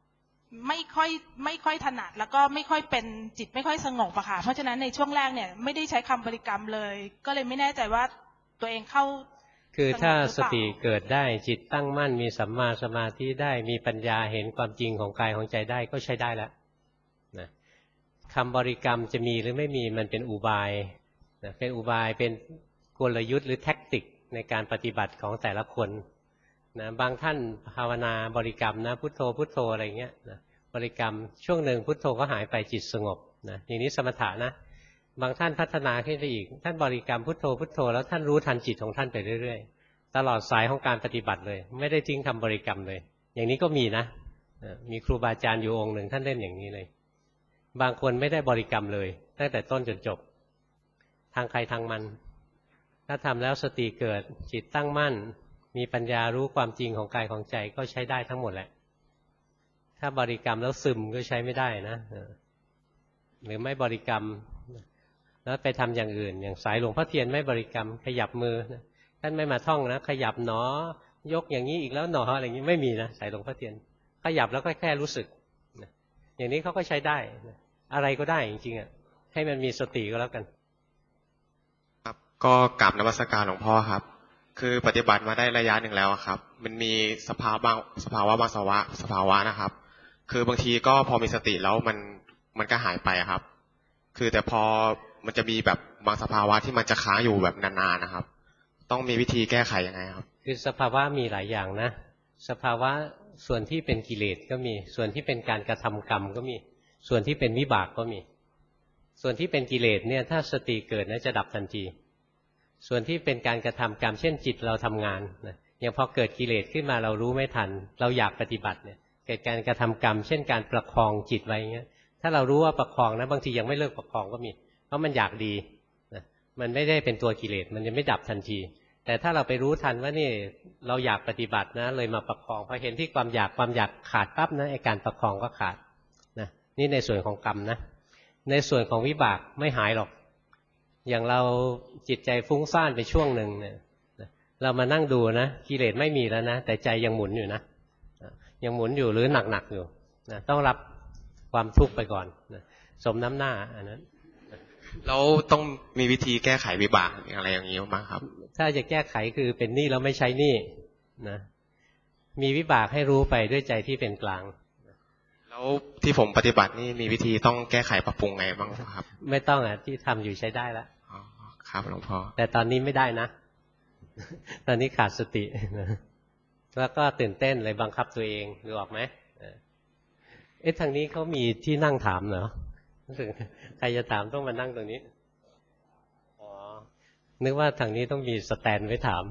ไม่ค่อยถนัดแล้วก็ไม่ค่อยเป็นจิตไม่ค่อยสงบอะค่ะเพราะฉะนั้นในช่วงแรกเนี่ยไม่ได้ใช้คำบริกรรมเลยก็เลยไม่แน่ใจว่าตัวเองเข้าคือถ้าสติเกิดได้จิตตั้งมั่นมีสัมมาสมาธิได้มีปัญญาเห็นความจริงของกายของใจได้ก็ใช้ได้แล้วนะคำบริกรรมจะมีหรือไม่มีมันเป็นอุบายนะเป็นอุบายเป็นกลยุทธ์หรือแท็กติกในการปฏิบัติของแต่ละคนนะบางท่านภาวนาบริกรรมนะพุทโธพุทโธอะไรเงี้ยนะบริกรรมช่วงหนึ่งพุทโธก็หายไปจิตสงบนะอย่างนี้สมถะนะบางท่านพัฒนาขึ้นไปอีกท่านบริกรรมพุทโธพุทโธแล้วท่านรู้ทันจิตของท่านไปเรื่อยๆตลอดสายของการปฏิบัติเลยไม่ได้ทิ้งคำบริกรรมเลยอย่างนี้ก็มีนะมีครูบาอาจารย์อยู่องค์หนึ่งท่านเล่นอย่างนี้เลยบางคนไม่ได้บริกรรมเลยตั้งแต่ต้นจนจบทางใครทางมันถ้าทำแล้วสติเกิดจิตตั้งมั่นมีปัญญารู้ความจริงของกายของใจก็ใช้ได้ทั้งหมดแหละถ้าบริกรรมแล้วซึมก็ใช้ไม่ได้นะหรือไม่บริกรรมแล้วไปทำอย่างอื่นอย่างสายหลวงพ่อเทียนไม่บริกรรมขยับมือท่านไม่มาท่องนะขยับหนอยกอย่างนี้อีกแล้วหนออะไรอย่างนี้ไม่มีนะสายหลวงพ่อเทียนขยับแล้วก็แค่รู้สึกอย่างนี้เขาก็ใช้ได้อะไรก็ได้จริงๆอ่ะให้มันมีสติก็แล้วกันครับก็กราบนมัสการหลวงพ่อครับคือปฏิบัติมาได้ระยะหนึ่งแล้วครับมันมีสภาวะบางสภาวะนะครับคือบางทีก็พอมีสติแล้วมันก็หายไปครับคือแต่พอมันจะมีแบบบางสภาวะที่มันจะค้างอยู่แบบนานๆนะครับต้องมีวิธีแก้ไขยังไงครับคือสภาวะมีหลายอย่างนะสภาวะส่วนที่เป็นกิเลสก็มีส่วนที่เป็นการกระทำกรรมก็มีส่วนที่เป็นวิบากก็มีส่วนที่เป็นกิเลสเนี่ยถ้าสติเกิดนะจะดับทันทีส่วนที่เป็นการกระทำกรรมเช่นจิตเราทำงานนะอย่างพอเกิดกิเลสขึ้นมาเรารู้ไม่ทันเราอยากปฏิบัติเนี่ยเกิดการกระทำกรรมเช่นการประคองจิตไว้เงี้ยถ้าเรารู้ว่าประคองนะบางทียังไม่เลิกประคองก็มีเพราะมันอยากดีนะมันไม่ได้เป็นตัวกิเลสมันยังไม่ดับทันทีแต่ถ้าเราไปรู้ทันว่านี่เราอยากปฏิบัตินะเลยมาประคองพอเห็นที่ความอยากขาดปั๊บนะไอ้การประคองก็ขาดนะนี่ในส่วนของกรรมนะในส่วนของวิบากไม่หายหรอกอย่างเราจิตใจฟุ้งซ่านไปช่วงหนึ่งเนี่ยเรามานั่งดูนะกิเลสไม่มีแล้วนะแต่ใจยังหมุนอยู่นะยังหมุนอยู่หรือหนักๆอยู่นะต้องรับความทุกข์ไปก่อนนะสมน้ำหน้าอันนั้นแล้วต้องมีวิธีแก้ไขวิบากอะไรอย่างนี้มั้งครับถ้าจะแก้ไขคือเป็นหนี้แล้วไม่ใช้หนี้นะมีวิบากให้รู้ไปด้วยใจที่เป็นกลางแล้วที่ผมปฏิบัตินี่มีวิธีต้องแก้ไขปรับปรุงไงบ้างครับไม่ต้องอ่ะที่ทำอยู่ใช้ได้แล้วครับหลวงพ่อแต่ตอนนี้ไม่ได้นะตอนนี้ขาดสติแล้วก็ตื่นเต้นเลยบังคับตัวเองดูออกไหมทางนี้เขามีที่นั่งถามเหรอใครจะถามต้องมานั่งตรงนี้อ๋อนึกว่าทางนี้ต้องมีสแตนไว้ถาม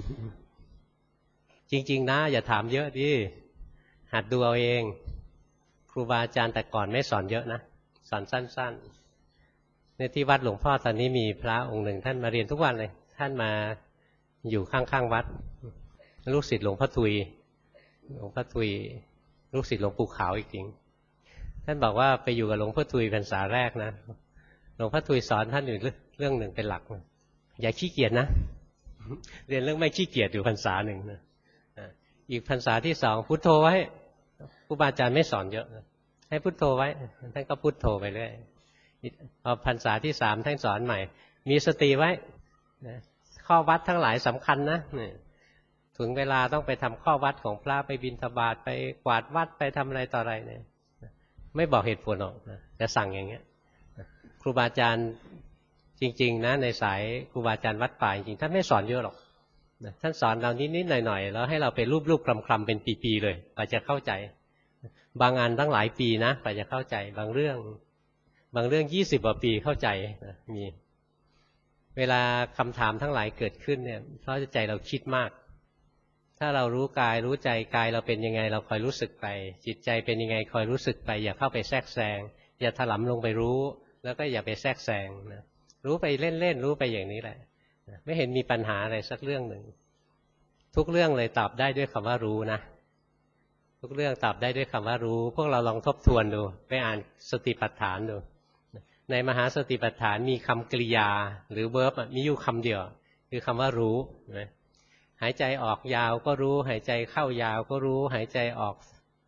จริงๆนะอย่าถามเยอะดิหัดดูเอาเองครูบาอาจารย์แต่ก่อนไม่สอนเยอะนะสอนสั้นๆในที่วัดหลวงพ่อตอนนี้มีพระองค์หนึ่งท่านมาเรียนทุกวันเลยท่านมาอยู่ข้างๆวัดลูกศิษย์หลวงพ่อทุยลูกศิษย์หลวงปู่ขาวอีกจริงท่านบอกว่าไปอยู่กับหลวงพ่อทุยพรรษาแรกนะหลวงพ่อทุยสอนท่านอยู่เรื่องหนึ่งเป็นหลักอย่าขี้เกียจนะเรียนเรื่องไม่ขี้เกียจอยู่พรรษาหนึ่งนะอีกพรรษาที่สองพุทโธไว้ครูบาอาจารย์ไม่สอนเยอะให้พุทโธไว้ท่านก็พุทโธไปเรื่อยพอพรรษาที่สามท่านสอนใหม่มีสติไว้ข้อวัดทั้งหลายสำคัญนะถึงเวลาต้องไปทำข้อวัดของพระไปบิณฑบาตไปกวาดวัดไปทำอะไรต่ออะไรเนี่ยไม่บอกเหตุผลหรอกจะสั่งอย่างเงี้ยครูบาอาจารย์จริงๆนะในสายครูบาอาจารย์วัดป่าจริงๆท่านไม่สอนเยอะหรอกท่านสอนเรานิดๆหน่อยๆแล้วให้เราไปรูปๆคลำๆเป็นปีๆเลยกว่าจะเข้าใจบางอันตั้งหลายปีนะกว่าจะเข้าใจบางเรื่อง20 กว่าปีเข้าใจมีเวลาคำถามทั้งหลายเกิดขึ้นเนี่ยเพราะใจเราคิดมากถ้าเรารู้กายรู้ใจกายเราเป็นยังไงเราคอยรู้สึกไปจิตใจเป็นยังไงคอยรู้สึกไปอย่าเข้าไปแทรกแซงอย่าถลำลงไปรู้แล้วก็อย่าไปแทรกแซงนะรู้ไปเล่นๆรู้ไปอย่างนี้แหละไม่เห็นมีปัญหาอะไรสักเรื่องหนึ่งทุกเรื่องเลยตอบได้ด้วยคำว่ารู้นะทุกเรื่องตอบได้ด้วยคำว่ารู้พวกเราลองทบทวนดูไปอ่านสติปัฏฐานดูในมหาสติปัฏฐานมีคำกริยาหรือเวิร์บมีอยู่คำเดียวคือคำว่ารู้นะหายใจออกยาวก็รู้หายใจเข้ายาวก็รู้หายใจออก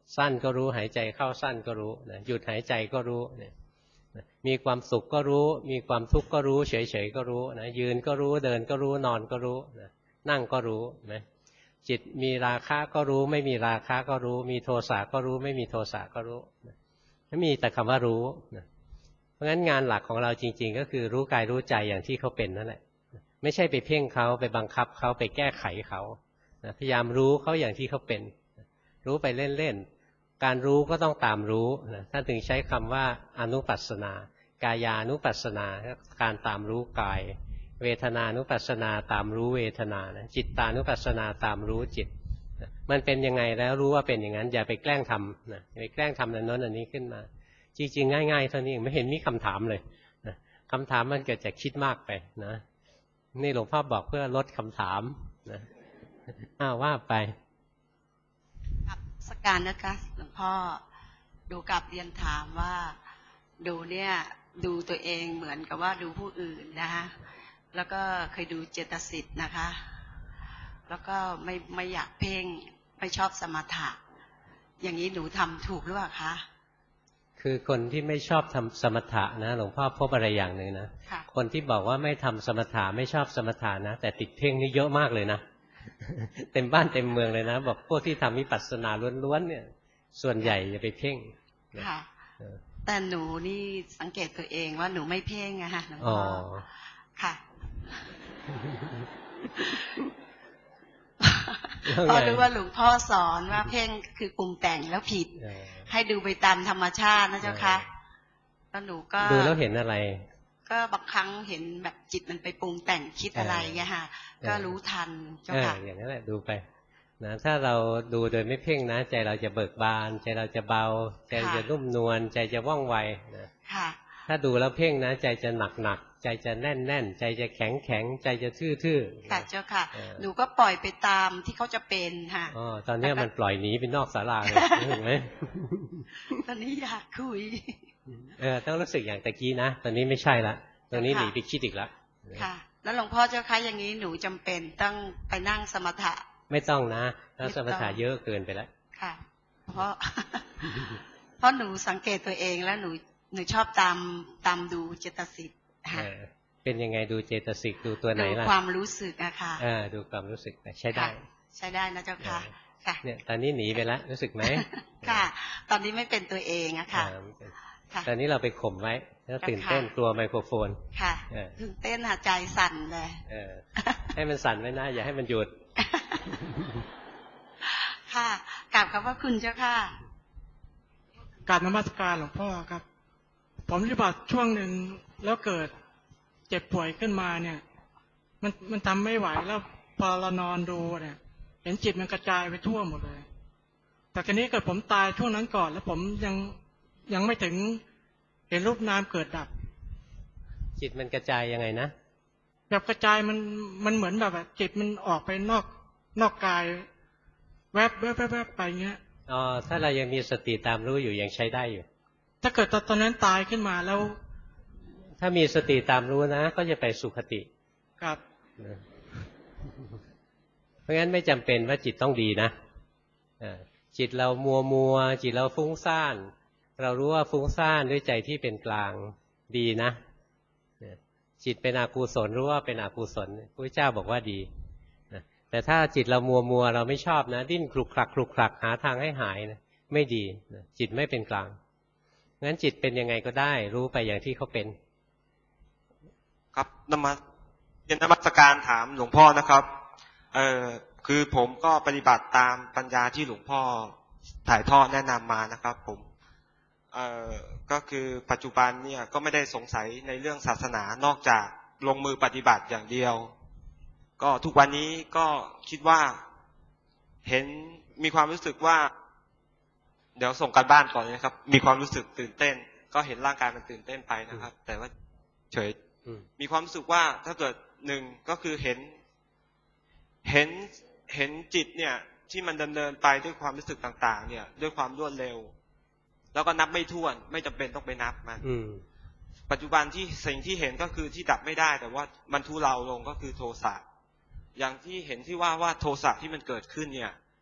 สั้นก็รู้หายใจเข้าสั้นก็รู้นะหยุดหายใจก็รู้นะมีความสุขก็รู้มีความทุกข์ก็รู้เฉยๆก็รู้นะยืนก็รู้เดินก็รู้นอนก็รู้นะนั่งก็รู้นะจิตมีราคะก็รู้ไม่มีราคะก็รู้มีโทสะก็รู้ไม่มีโทสะก็รู้นะไม่มีแต่คำว่ารู้นะเพราะงั้นงานหลักของเราจริงๆก็คือรู้กายรู้ใจอย่างที่เขาเป็นนั่นแหละไม่ใช่ไปเพ่งเขาไปบังคับเขาไปแก้ไขเขานะพยายามรู้เขาอย่างที่เขาเป็นรู้ไปเล่นๆการรู้ก็ต้องตามรู้นะท่านถึงใช้คำว่าอนุปัสสนากายานุปัสสนาการตามรู้กายเวทนานุปัสสนาตามรู้เวทนานะจิตตานุปัสสนาตามรู้จิตนะมันเป็นยังไงแล้วรู้ว่าเป็นอย่างนั้นอย่าไปแกล้งทำนะอย่าไปแกล้งทำอันนั้นอันนี้ขึ้นมาจริงๆง่ายๆเท่านี้ไม่เห็นมีคำถามเลยนะคำถามมันเกิดจากคิดมากไปนะนี่หลวงพ่อบอกเพื่อลดคำถามนะว่าไปกับสการนะคะหลวงพ่อดูกับเรียนถามว่าดูเนี่ยดูตัวเองเหมือนกับว่าดูผู้อื่นนะคะแล้วก็เคยดูเจตสิกนะคะแล้วก็ไม่อยากเพ่งไม่ชอบสมถะอย่างนี้หนูทำถูกหรือเปล่าคะคือคนที่ไม่ชอบทำสมถะนะหลวงพ่อพบอะไรอย่างหนึ่งนะคนที่บอกว่าไม่ทำสมถะไม่ชอบสมถะนะแต่ติดเพ่งนี่เยอะมากเลยนะเต็มบ้านเต็มเมืองเลยนะบอกพวกที่ทำวิปัสสนาล้วนๆเนี่ยส่วนใหญ่จะไปเพ่งค่ะแต่หนูนี่สังเกตตัวเองว่าหนูไม่เพ่งอะค่ะหลวงพ่อค่ะพอรู้ว่าหลวงพ่อสอนว่าเพ่งคือปรุงแต่งแล้วผิดให้ดูไปตามธรรมชาตินะเจ้าค่ะแล้วหนูก็ดูแล้วเห็นอะไรก็บางครั้งเห็นแบบจิตมันไปปรุงแต่งคิดอะไรเงี้ยค่ะก็รู้ทันเจ้าค่ะอย่างนั้นแหละดูไปนะถ้าเราดูโดยไม่เพ่งนะใจเราจะเบิกบานใจเราจะเบาใจจะนุ่มนวลใจจะว่องไวนะถ้าดูแล้วเพ่งนะใจจะหนักใจจะแน่นใจจะแข็งใจจะทื่อๆค่ะเจ้าค่ะหนูก็ปล่อยไปตามที่เขาจะเป็นค่ะตอนนี้มันปล่อยหนีไปนอกศาลาเลยเห็นไหมตอนนี้อยากคุยต้องรู้สึกอย่างตะกี้นะตอนนี้ไม่ใช่ละตอนนี้หนีไปคิดอีกแล้วค่ะแล้วหลวงพ่อเจ้าค่ะอย่างนี้หนูจำเป็นต้องไปนั่งสมถะไม่ต้องนะแล้วสมถะเยอะเกินไปแล้วค่ะเพราะหนูสังเกตตัวเองแล้วหนูชอบตามดูเจตสิกเป็นยังไงดูเจตสิกดูตัวไหนล่ะดูความรู้สึกอะค่ะดูความรู้สึกใช้ได้ใช้ได้นะเจ้าค่ะค่ะเนี่ยตอนนี้หนีไปแล้วรู้สึกไหมค่ะตอนนี้ไม่เป็นตัวเองอะค่ะตอนนี้เราไปข่มไว้แล้วตื่นเต้นกลัวไมโครโฟนค่ะตื่นเต้นหายใจสั่นเลยให้มันสั่นไว้นะอย่าให้มันหยุดค่ะกราบขอบพระคุณเจ้าค่ะกราบนมัสการหลวงพ่อครับผมปฏิบัติช่วงหนึ่งแล้วเกิดเจ็บป่วยขึ้นมาเนี่ยมันทำไม่ไหวแล้วพอเรานอนดูเนี่ยเห็นจิตมันกระจายไปทั่วหมดเลยแต่ทีนี้เกิดผมตายช่วงนั้นก่อนแล้วผมยังไม่ถึงเห็นรูปนามเกิดดับจิตมันกระจายยังไงนะแบบกระจายมันเหมือนแบบจิตมันออกไปนอกกายแวบไปเงี้ยถ้าเรายังมีสติตามรู้อยู่ยังใช้ได้อยู่ถ้าเกิดตอนนั้นตายขึ้นมาแล้วถ้ามีสติตามรู้นะก็จะไปสุคติครับเพราะงั้นไม่จำเป็นว่าจิตต้องดีนะจิตเรามัวจิตเราฟุ้งซ่านเรารู้ว่าฟุ้งซ่านด้วยใจที่เป็นกลางดีนะจิตเป็นอกุศลรู้ว่าเป็นอกุศลพระเจ้าบอกว่าดีแต่ถ้าจิตเรามัวเราไม่ชอบนะดิ้นคลุกคลักหาทางให้หายนะไม่ดีจิตไม่เป็นกลางงั้นจิตเป็นยังไงก็ได้รู้ไปอย่างที่เขาเป็นครับนมัสการถามหลวงพ่อนะครับคือผมก็ปฏิบัติตามปัญญาที่หลวงพ่อถ่ายทอดแนะนำมานะครับผมก็คือปัจจุบันเนี่ยก็ไม่ได้สงสัยในเรื่องศาสนานอกจากลงมือปฏิบัติอย่างเดียวก็ทุกวันนี้ก็คิดว่ามีความรู้สึกว่าเดี๋ยวส่งการบ้านก่อนนะครับมีความรู้สึกตื่นเต้นก็เห็นร่างกายมันตื่นเต้นไปนะครับแต่ว่าเฉยมีความรู้สึกว่าถ้าเกิดหนึ่งก็คือเห็นจิตเนี่ยที่มันดำเนินไปด้วยความรู้สึกต่างๆเนี่ยด้วยความรวดเร็วแล้วก็นับไม่ถ้วนไม่จำเป็นต้องไปนับมันปัจจุบันที่สิ่งที่เห็นก็คือที่ดับไม่ได้แต่ว่ามันทุเลาลงก็คือโทสะอย่างที่เห็นที่ว่าโทสะที่มันเกิดขึ้นเนี่ย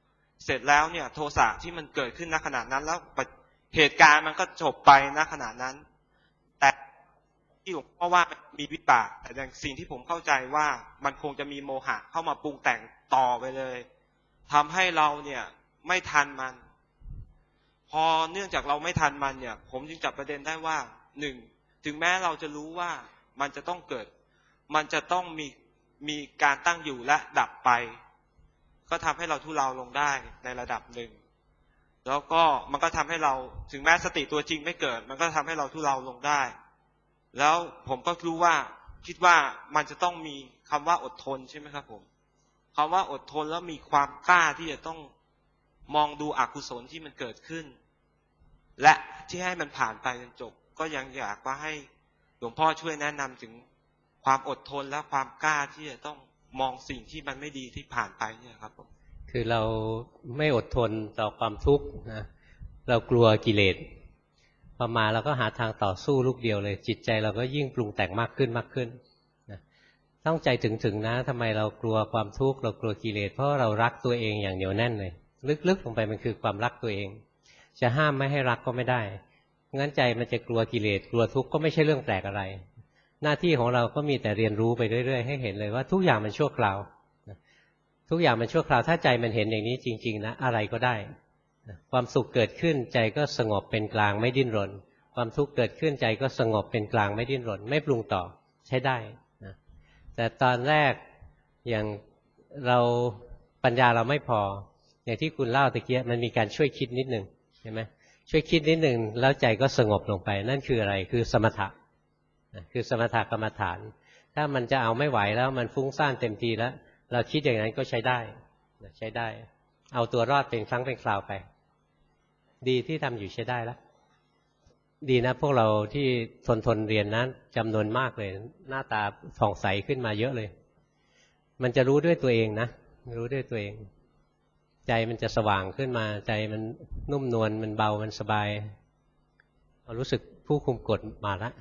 เสร็จแล้วเนี่ยโทสะที่มันเกิดขึ้นณขณะนั้นแล้วเหตุการณ์มันก็จบไปณขณะนั้นแต่ที่ผมเพราะว่ามีวิบากแต่สิ่งที่ผมเข้าใจว่ามันคงจะมีโมหะเข้ามาปรุงแต่งต่อไปเลยทำให้เราเนี่ยไม่ทันมันพอเนื่องจากเราไม่ทันมันเนี่ยผมจึงจับประเด็นได้ว่าหนึ่งถึงแม้เราจะรู้ว่ามันจะต้องเกิดมันจะต้องมีการตั้งอยู่และดับไปก็ทำให้เราทุเลาลงได้ในระดับหนึ่งแล้วก็มันก็ทำให้เราถึงแม้สติตัวจริงไม่เกิดมันก็ทำให้เราทุเลาลงได้แล้วผมก็รู้ว่าคิดว่ามันจะต้องมีคำว่าอดทนใช่ไหมครับผมคำว่าอดทนแล้วมีความกล้าที่จะต้องมองดูอกุศลที่มันเกิดขึ้นและที่ให้มันผ่านไปจนจบก็ยังอยากว่าให้หลวงพ่อช่วยแนะนำถึงความอดทนและความกล้าที่จะต้องมองสิ่งที่มันไม่ดีที่ผ่านไปเนี่ยครับผมคือเราไม่อดทนต่อความทุกข์นะเรากลัวกิเลสพอมาเราก็หาทางต่อสู้ลูกเดียวเลยจิตใจเราก็ยิ่งปรุงแต่งมากขึ้นนะต้องใจถึงนะทำไมเรากลัวความทุกข์เรากลัวกิเลสเพราะเรารักตัวเองอย่างเหนียวแน่นเลยลึกๆลงไปมันคือความรักตัวเองจะห้ามไม่ให้รักก็ไม่ได้งั้นใจมันจะกลัวกิเลสกลัวทุกข์ก็ไม่ใช่เรื่องแปลกอะไรหน้าที่ของเราก็มีแต่เรียนรู้ไปเรื่อยๆให้เห็นเลยว่าทุกอย่างมันชั่วคราวทุกอย่างมันชั่วคราวถ้าใจมันเห็นอย่างนี้จริงๆนะอะไรก็ได้ความสุขเกิดขึ้นใจก็สงบเป็นกลางไม่ดิ้นรนความทุกข์เกิดขึ้นใจก็สงบเป็นกลางไม่ดิ้นรนไม่ปรุงต่อใช้ได้นะแต่ตอนแรกอย่างเราปัญญาเราไม่พออย่างที่คุณเล่าตะเกียบมันมีการช่วยคิดนิดนึงเห็นไหมช่วยคิดนิดนึงแล้วใจก็สงบลงไปนั่นคืออะไรคือสมถะคือสมถกรรมฐานถ้ามันจะเอาไม่ไหวแล้วมันฟุ้งซ่านเต็มทีแล้วเราคิดอย่างนั้นก็ใช้ได้ใช้ได้เอาตัวรอดเป็นครั้งเป็นคราวไปดีที่ทำอยู่ใช้ได้แล้วดีนะพวกเราที่ทนเรียนนั้นจำนวนมากเลยหน้าตาผ่องใสขึ้นมาเยอะเลยมันจะรู้ด้วยตัวเองนะรู้ด้วยตัวเองใจมันจะสว่างขึ้นมาใจมันนุ่มนวลมันเบามันสบายรู้สึกผู้คุมกฎมาแล้ว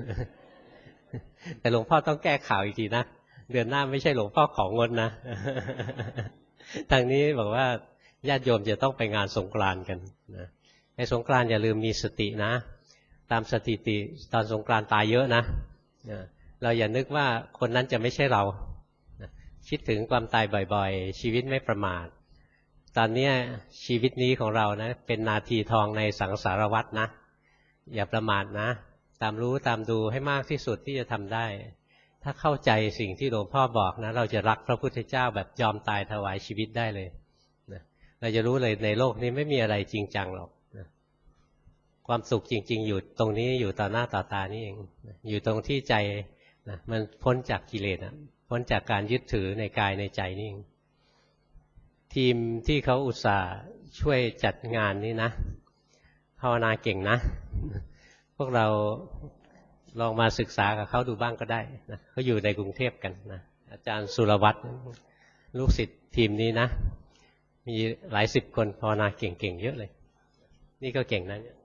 แต่หลวงพ่อต้องแก้ข่าวอีกทีนะเดือนหน้าไม่ใช่หลวงพ่อของงดนะทางนี้บอกว่าญาติโยมจะต้องไปงานสงกรานต์กันนะในสงกรานต์อย่าลืมมีสตินะตามสถิติตอนสงกรานต์ตายเยอะนะเราอย่านึกว่าคนนั้นจะไม่ใช่เราคิดถึงความตายบ่อยๆชีวิตไม่ประมาทตอนนี้ชีวิตนี้ของเรานะเป็นนาทีทองในสังสารวัฏนะอย่าประมาทนะตามรู้ตามดูให้มากที่สุดที่จะทำได้ถ้าเข้าใจสิ่งที่หลวงพ่อบอกนะเราจะรักพระพุทธเจ้าแบบยอมตายถวายชีวิตได้เลยนะเราจะรู้เลยในโลกนี้ไม่มีอะไรจริงจังหรอกนะความสุขจริงๆอยู่ตรงนี้อยู่ต่อหน้าต่อตานี่เองนะอยู่ตรงที่ใจนะมันพ้นจากกิเลสนะพ้นจากการยึดถือในกายในใจนี่เองทีมที่เขาอุตส่าห์ช่วยจัดงานนี้นะภาวนาเก่งนะพวกเราลองมาศึกษากับเขาดูบ้างก็ได้นะเขาอยู่ในกรุงเทพกันนะอาจารย์สุรวัตรลูกศิษย์ทีมนี้นะมีหลายสิบคนภาวนาเก่งๆเยอะเลยนี่ก็เก่งนะ